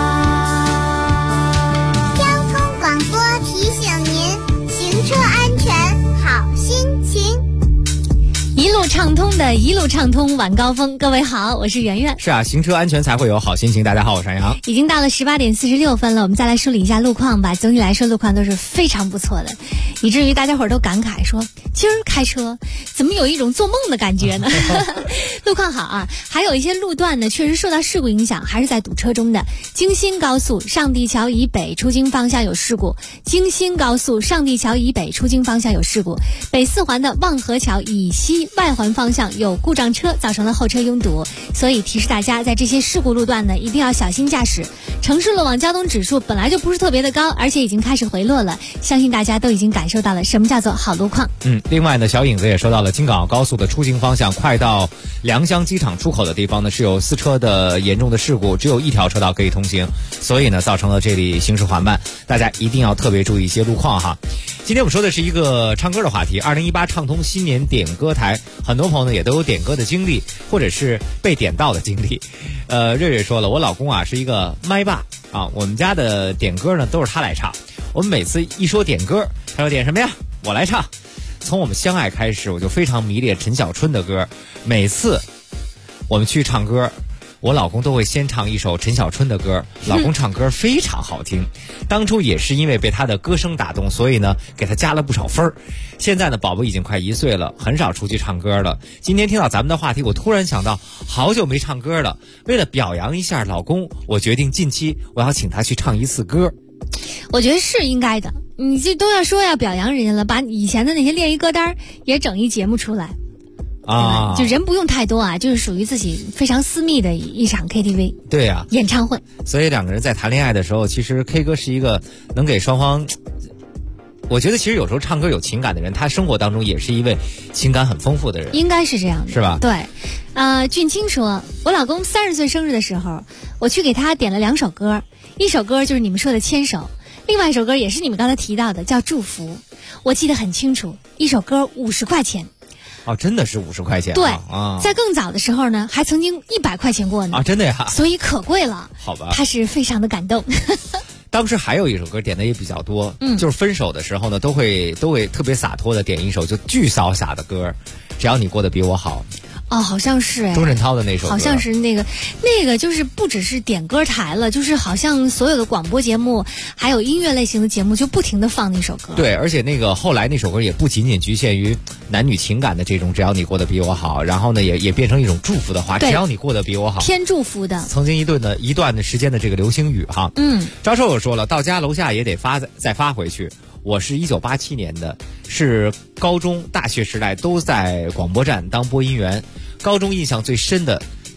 一路畅通的一路畅通晚高峰，各位好，我是圆圆。 是啊，行车安全才会有好心情。大家好，我是杨洋。 已经到了18点46分了，我们再来梳理一下路况吧。总体来说，路况都是非常不错的，以至于大家伙儿都感慨说，今儿开车怎么有一种做梦的感觉呢？路况好啊，还有一些路段呢，确实受到事故影响，还是在堵车中的。京新高速上地桥以北出京方向有事故，京新高速上地桥以北出京方向有事故，北四环的望河桥以西外环方向有故障车，造成了后车拥堵，所以提示大家在这些事故路段呢，一定要小心驾驶。城市路网交通指数本来就不是特别的高，而且已经开始回落了，相信大家都已经感受到了什么叫做好路况。 另外呢，小影子也说到了京港澳高速的出京方向，快到良乡机场出口的地方呢，是有4车的严重的事故，只有1条车道可以通行，所以呢，造成了这里行驶缓慢，大家一定要特别注意一些路况哈。今天我们说的是一个唱歌的话题，2018畅通新年点歌台，很多朋友呢也都有点歌的经历，或者是被点到的经历。瑞瑞说了，我老公啊是一个麦霸啊，我们家的点歌呢都是他来唱，我们每次一说点歌，他说点什么呀？我来唱。从我们相爱开始，我就非常迷恋陈小春的歌，每次我们去唱歌，我老公都会先唱一首陈小春的歌，老公唱歌非常好听。当初也是因为被他的歌声打动，所以呢给他加了不少分儿。现在呢宝宝已经快1岁了，很少出去唱歌了。今天听到咱们的话题，我突然想到好久没唱歌了，为了表扬一下老公，我决定近期我要请他去唱一次歌。 我觉得是应该的，你这都要说要表扬人家了，把以前的那些练一歌单也整一节目出来啊，就人不用太多啊，就是属于自己非常私密的一场 KTV。 对啊， 演唱会。 所以两个人在谈恋爱的时候，其实 K 歌是一个能给双方，我觉得其实有时候唱歌有情感的人，他生活当中也是一位情感很丰富的人， 应该是这样的， 是吧？ 对。俊清说，我老公30岁生日的时候，我去给他点了2首歌，一首歌就是你们说的牵手，另外一首歌也是你们刚才提到的叫祝福，我记得很清楚，一首歌50块钱。 哦，真的是50块钱？ 对啊， 在更早的时候呢，还曾经100块钱过呢。 啊，真的呀？ 所以可贵了。 好吧， 他是非常的感动。 当时还有一首歌点的也比较多，就是分手的时候呢，都会特别洒脱的点一首就巨潇洒的歌，只要你过得比我好。 哦，好像是哎， 钟镇涛的那首歌， 好像是那个就是不只是点歌台了，就是好像所有的广播节目还有音乐类型的节目就不停的放那首歌。 对，而且后来那首歌也不仅仅局限于男女情感的这种只要你过得比我好，然后呢也变成一种祝福的话，只要你过得比我好， 偏祝福的。 曾经一段的时间的这个流行语哈。赵寿友说了，到家楼下也得再发回去。我是1987年的，是高中大学时代都在广播站当播音员。高中印象最深的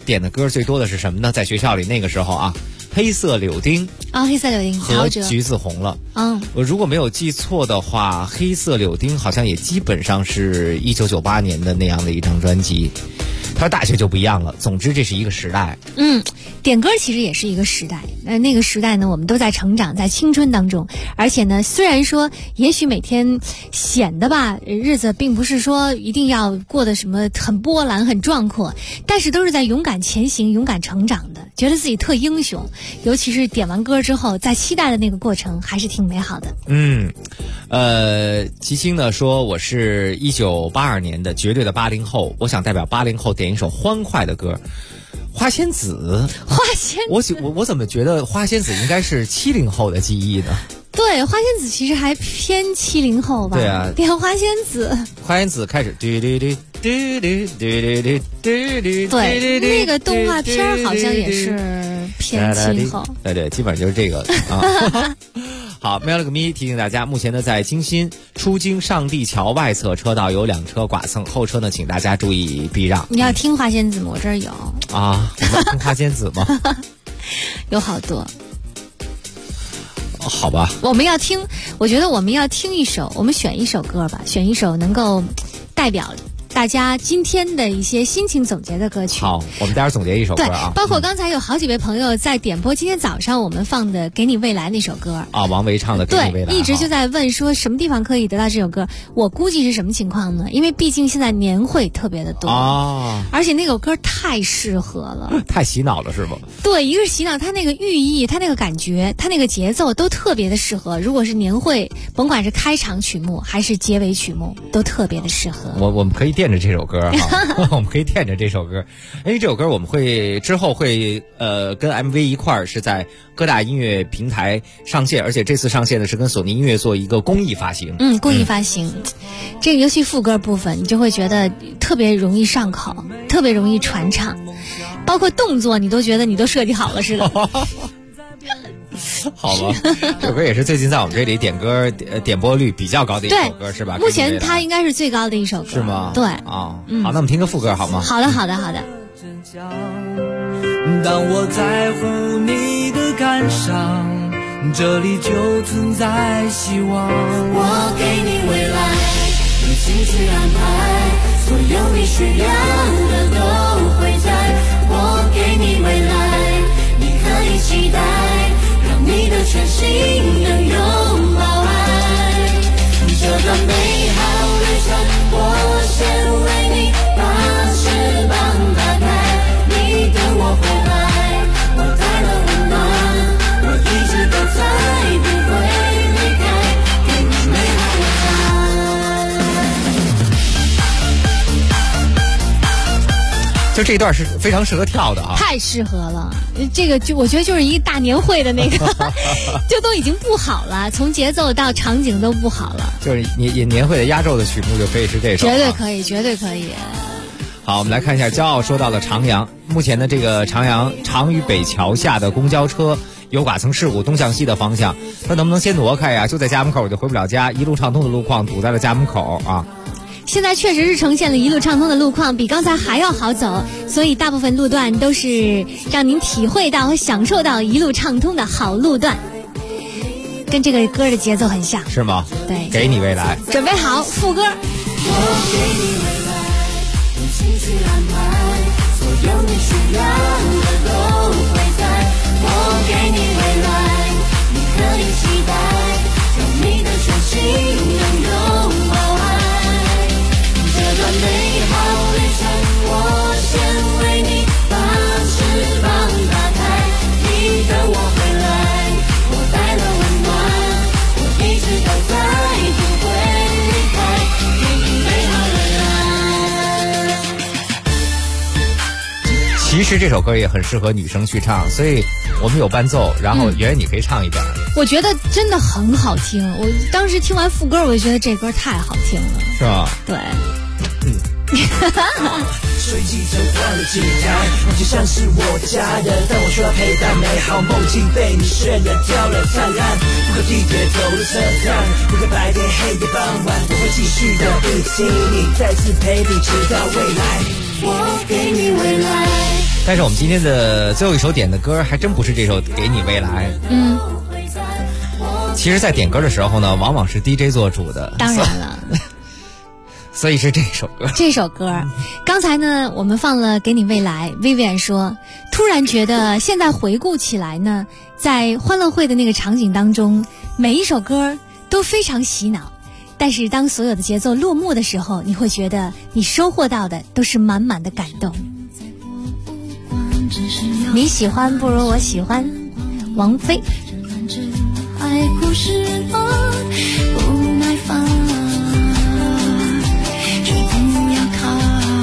点的歌最多的是什么呢？在学校里那个时候啊，黑色柳丁黑色柳丁和橘子红了。我如果没有记错的话，黑色柳丁好像也基本上是1998年的那样的一张专辑。他说大学就不一样了，总之这是一个时代。 点歌其实也是一个时代。那个时代呢，我们都在成长，在青春当中。而且呢，虽然说也许每天显得吧日子并不是说一定要过得什么很波澜很壮阔，但是都是在勇敢前行勇敢成长的，觉得自己特英雄。尤其是点完歌之后在期待的那个过程还是挺美好的。 齐青呢说我是1982年的绝对的80后，我想代表80后点一首欢快的歌。花仙子，我怎么觉得花仙子应该是70后的记忆呢？ 对，花仙子其实还偏70后吧。 对啊， 点花仙子开始对， 那个动画片好像也是偏70后。 对，基本上就是这个啊。好，喵了个咪提醒大家，目前呢在京新出京上地桥外侧车道有2车剐蹭，后车呢请大家注意避让。 你要听花仙子吗？我这儿有啊，你要听花仙子吗？ 有好多。 好吧， 我觉得我们要听一首，我们选一首歌吧，选一首能够代表大家今天的一些心情总结的歌曲。 好，我们待会儿总结一首歌啊。 对，包括刚才有好几位朋友在点播今天早上我们放的《给你未来》那首歌啊，王维唱的《给你未来》。 对，一直就在问说什么地方可以得到这首歌。我估计是什么情况呢？因为毕竟现在年会特别的多啊， 而且那首歌太适合了， 太洗脑了是吗？ 对，一个是洗脑，它那个寓意，它那个感觉，它那个节奏都特别的适合。如果是年会，甭管是开场曲目还是结尾曲目，都特别的适合。 我们可以垫着这首歌哈，我们可以垫着这首歌，因为这首歌我们之后会跟 MV 一块儿是在各大音乐平台上线，而且这次上线的是跟索尼音乐做一个公益发行。 公益发行，这个尤其副歌部分，你就会觉得特别容易上口，特别容易传唱，包括动作你都觉得你都设计好了似的。 好吧，这首歌也是最近在我们这里点歌点播率比较高的一首歌，是吧？ 目前它应该是最高的一首歌， 是吗？ 对啊，好，那我们听个副歌好吗？ 好的。 当我在乎你的感伤，这里就存在希望。 我给你未来，用心去安排，所有你需要的都会在。我给你未来，你可以期待，让你的全心能拥抱爱。这段美好旅程，我先为你把翅膀打开。你等我回来，我带了温暖，我一直都在，不会离开，给你美好未来。 就这一段是非常适合跳的啊， 太适合了。这个就我觉得就是一个大年会的那个，就都已经布好了，从节奏到场景都布好了。 就是年会的压轴的曲目就可以是这首， 绝对可以，绝对可以。 好，我们来看一下骄傲说到了长阳。目前的这个长屿北桥下的公交车有剐蹭事故，东向西的方向，它能不能先挪开呀？就在家门口我就回不了家，一路畅通的路况堵在了家门口啊。 现在确实是呈现了一路畅通的路况，比刚才还要好走，所以大部分路段都是让您体会到和享受到一路畅通的好路段，跟这个歌的节奏很像， 是吗？ 对， 给你未来， 准备好副歌。 我给你未来，用心去安排，所有你需要的都会在。我给你未来，你可以期待，让你的全心能拥抱爱。这段美好旅程，我先为你把翅膀打开。你等我回来，我带了温暖，我一直都在，不会离开，给你美好未来。 其实这首歌也很适合女生去唱，所以我们有伴奏，然后圆圆你可以唱一点。 我觉得真的很好听，我当时听完副歌，我就觉得这歌太好听了， 是吧？ 对。 随即转换了姿态，你就像是我的家人，当我说要陪伴美好梦境被你渲染掉了灿烂，不可地铁走了车站，不可白天黑夜傍晚，我会继续的一起你，再次陪你直到未来。 我给你未来， 但是我们今天的最后一首点的歌还真不是这首《给你未来》。其实在点歌的时候呢，往往是 DJ 做主的。 当然了。 所以是这首歌。 这首歌，刚才呢我们放了《给你未来》，Vivian 说，突然觉得现在回顾起来呢，在欢乐会的那个场景当中，每一首歌都非常洗脑，但是当所有的节奏落幕的时候，你会觉得你收获到的都是满满的感动。你喜欢不如我喜欢，王菲。 爱故事不耐烦，却不要看，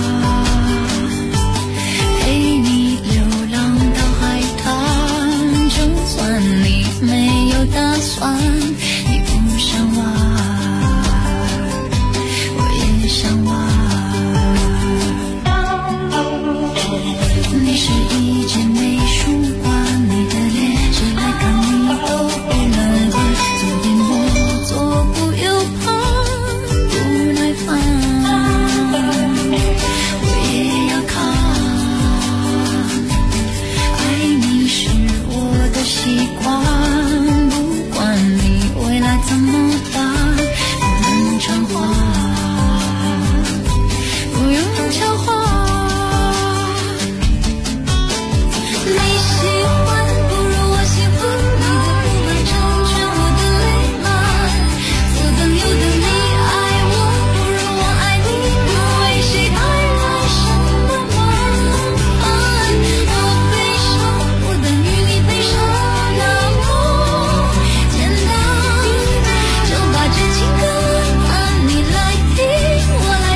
陪你流浪到海滩，就算你没有打算，你不想玩，我也想玩。你是一间美术馆，你的脸谁来看你都不能管，左边我左顾右盼，不耐烦，我也要看。爱你是我的习惯，不管你未来怎么办，不能偿还，不用交换。你喜欢不如我喜欢，你的不满成全我的累满，左等右等你爱我不如我爱你，不为谁带来什么麻烦，我悲伤不等于你悲伤，那么简单，就把这情歌按你来听我来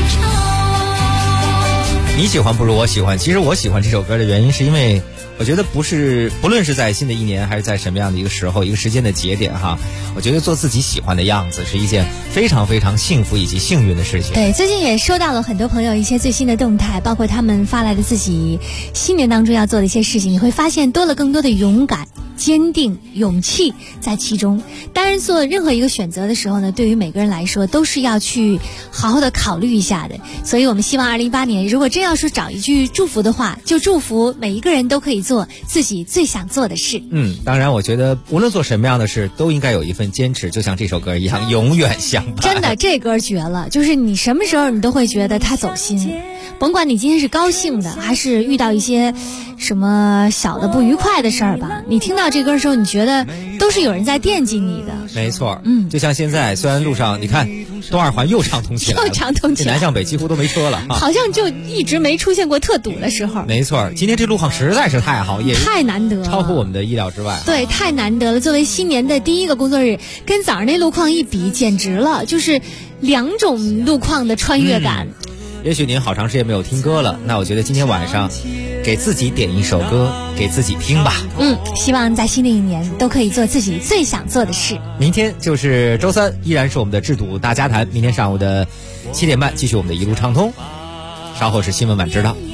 唱。 你喜欢不如我喜欢，其实我喜欢这首歌的原因是因为我觉得不论是在新的一年还是在什么样的一个时候一个时间的节点哈，我觉得做自己喜欢的样子是一件非常非常幸福以及幸运的事情。 对，最近也收到了很多朋友一些最新的动态，包括他们发来的自己新年当中要做的一些事情，你会发现多了更多的勇敢、坚定、勇气在其中。当然做任何一个选择的时候呢，对于每个人来说都是要去好好的考虑一下的。所以我们希望2018年如果真要是找一句祝福的话，就祝福每一个人都可以做自己最想做的事。 当然我觉得无论做什么样的事都应该有一份坚持，就像这首歌一样，永远相伴。 真的，这歌绝了，就是你什么时候你都会觉得它走心，甭管你今天是高兴的还是遇到一些什么小的不愉快的事儿吧，你听到这歌的时候你觉得都是有人在惦记你的。 没错，就像现在虽然路上你看东二环又畅通起来了，这南向北几乎都没车了好像就一直没出现过特堵的时候。 没错，今天这路况实在是太好，也太难得了， 超乎我们的意料之外。 对，太难得了，作为新年的第一个工作日，跟早上那路况一比简直了，就是两种路况的穿越感。 也许您好长时间没有听歌了，那我觉得今天晚上给自己点一首歌给自己听吧。 希望在新的一年都可以做自己最想做的事。 明天就是周三，依然是我们的制度大家谈，明天上午的7点半继续我们的一路畅通，稍后是新闻晚知道。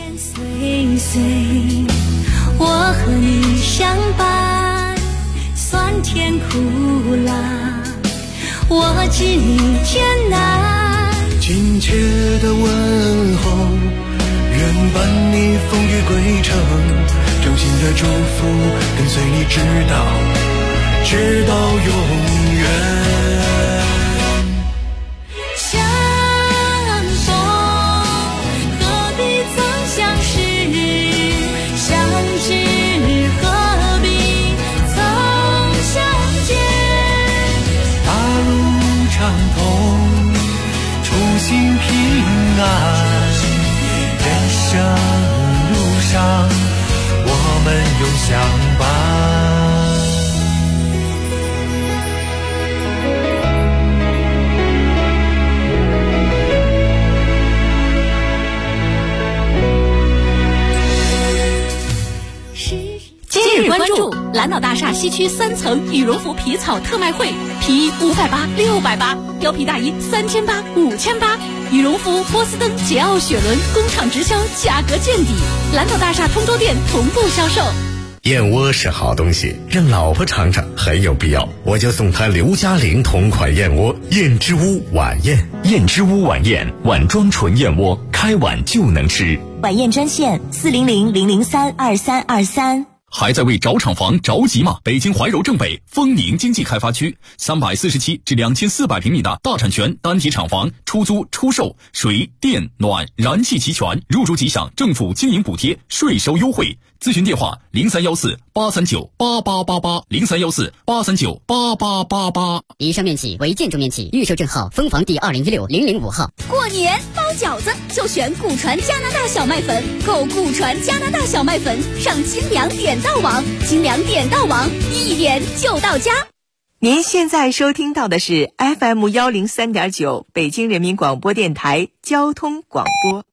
我和你相伴，酸甜苦辣，我知你艰难， 亲切的问候，愿伴你风雨归程，衷心的祝福跟随你直到永远。心平安，人生路上我们永相伴。 今日关注蓝岛大厦西区3层羽绒服皮草特卖会，皮衣580、680，貂皮大衣3800、5800，羽绒服、波司登、捷奥雪伦工厂直销，价格见底。蓝岛大厦通州店同步销售。 燕窝是好东西，让老婆尝尝很有必要，我就送她刘嘉玲同款燕窝燕之屋晚宴。 燕之屋晚宴，碗装纯燕窝。 开碗就能吃。 晚宴专线400-003-2323。 还在为找厂房着急吗？北京怀柔正北丰宁经济开发区347至2400平米的大产权单体厂房，出租出售，水电暖燃气齐全，入住即享政府经营补贴，税收优惠。咨询电话0314-839-8888，0314-839-8888。 以上面企为建筑面企，预售证号风房第2016-005号。 过年包饺子就选古传加拿大小麦粉，购古传加拿大小麦粉上金粮点到网，金粮点到网，一点就到家。 您现在收听到的是 FM103.9北京人民广播电台交通广播。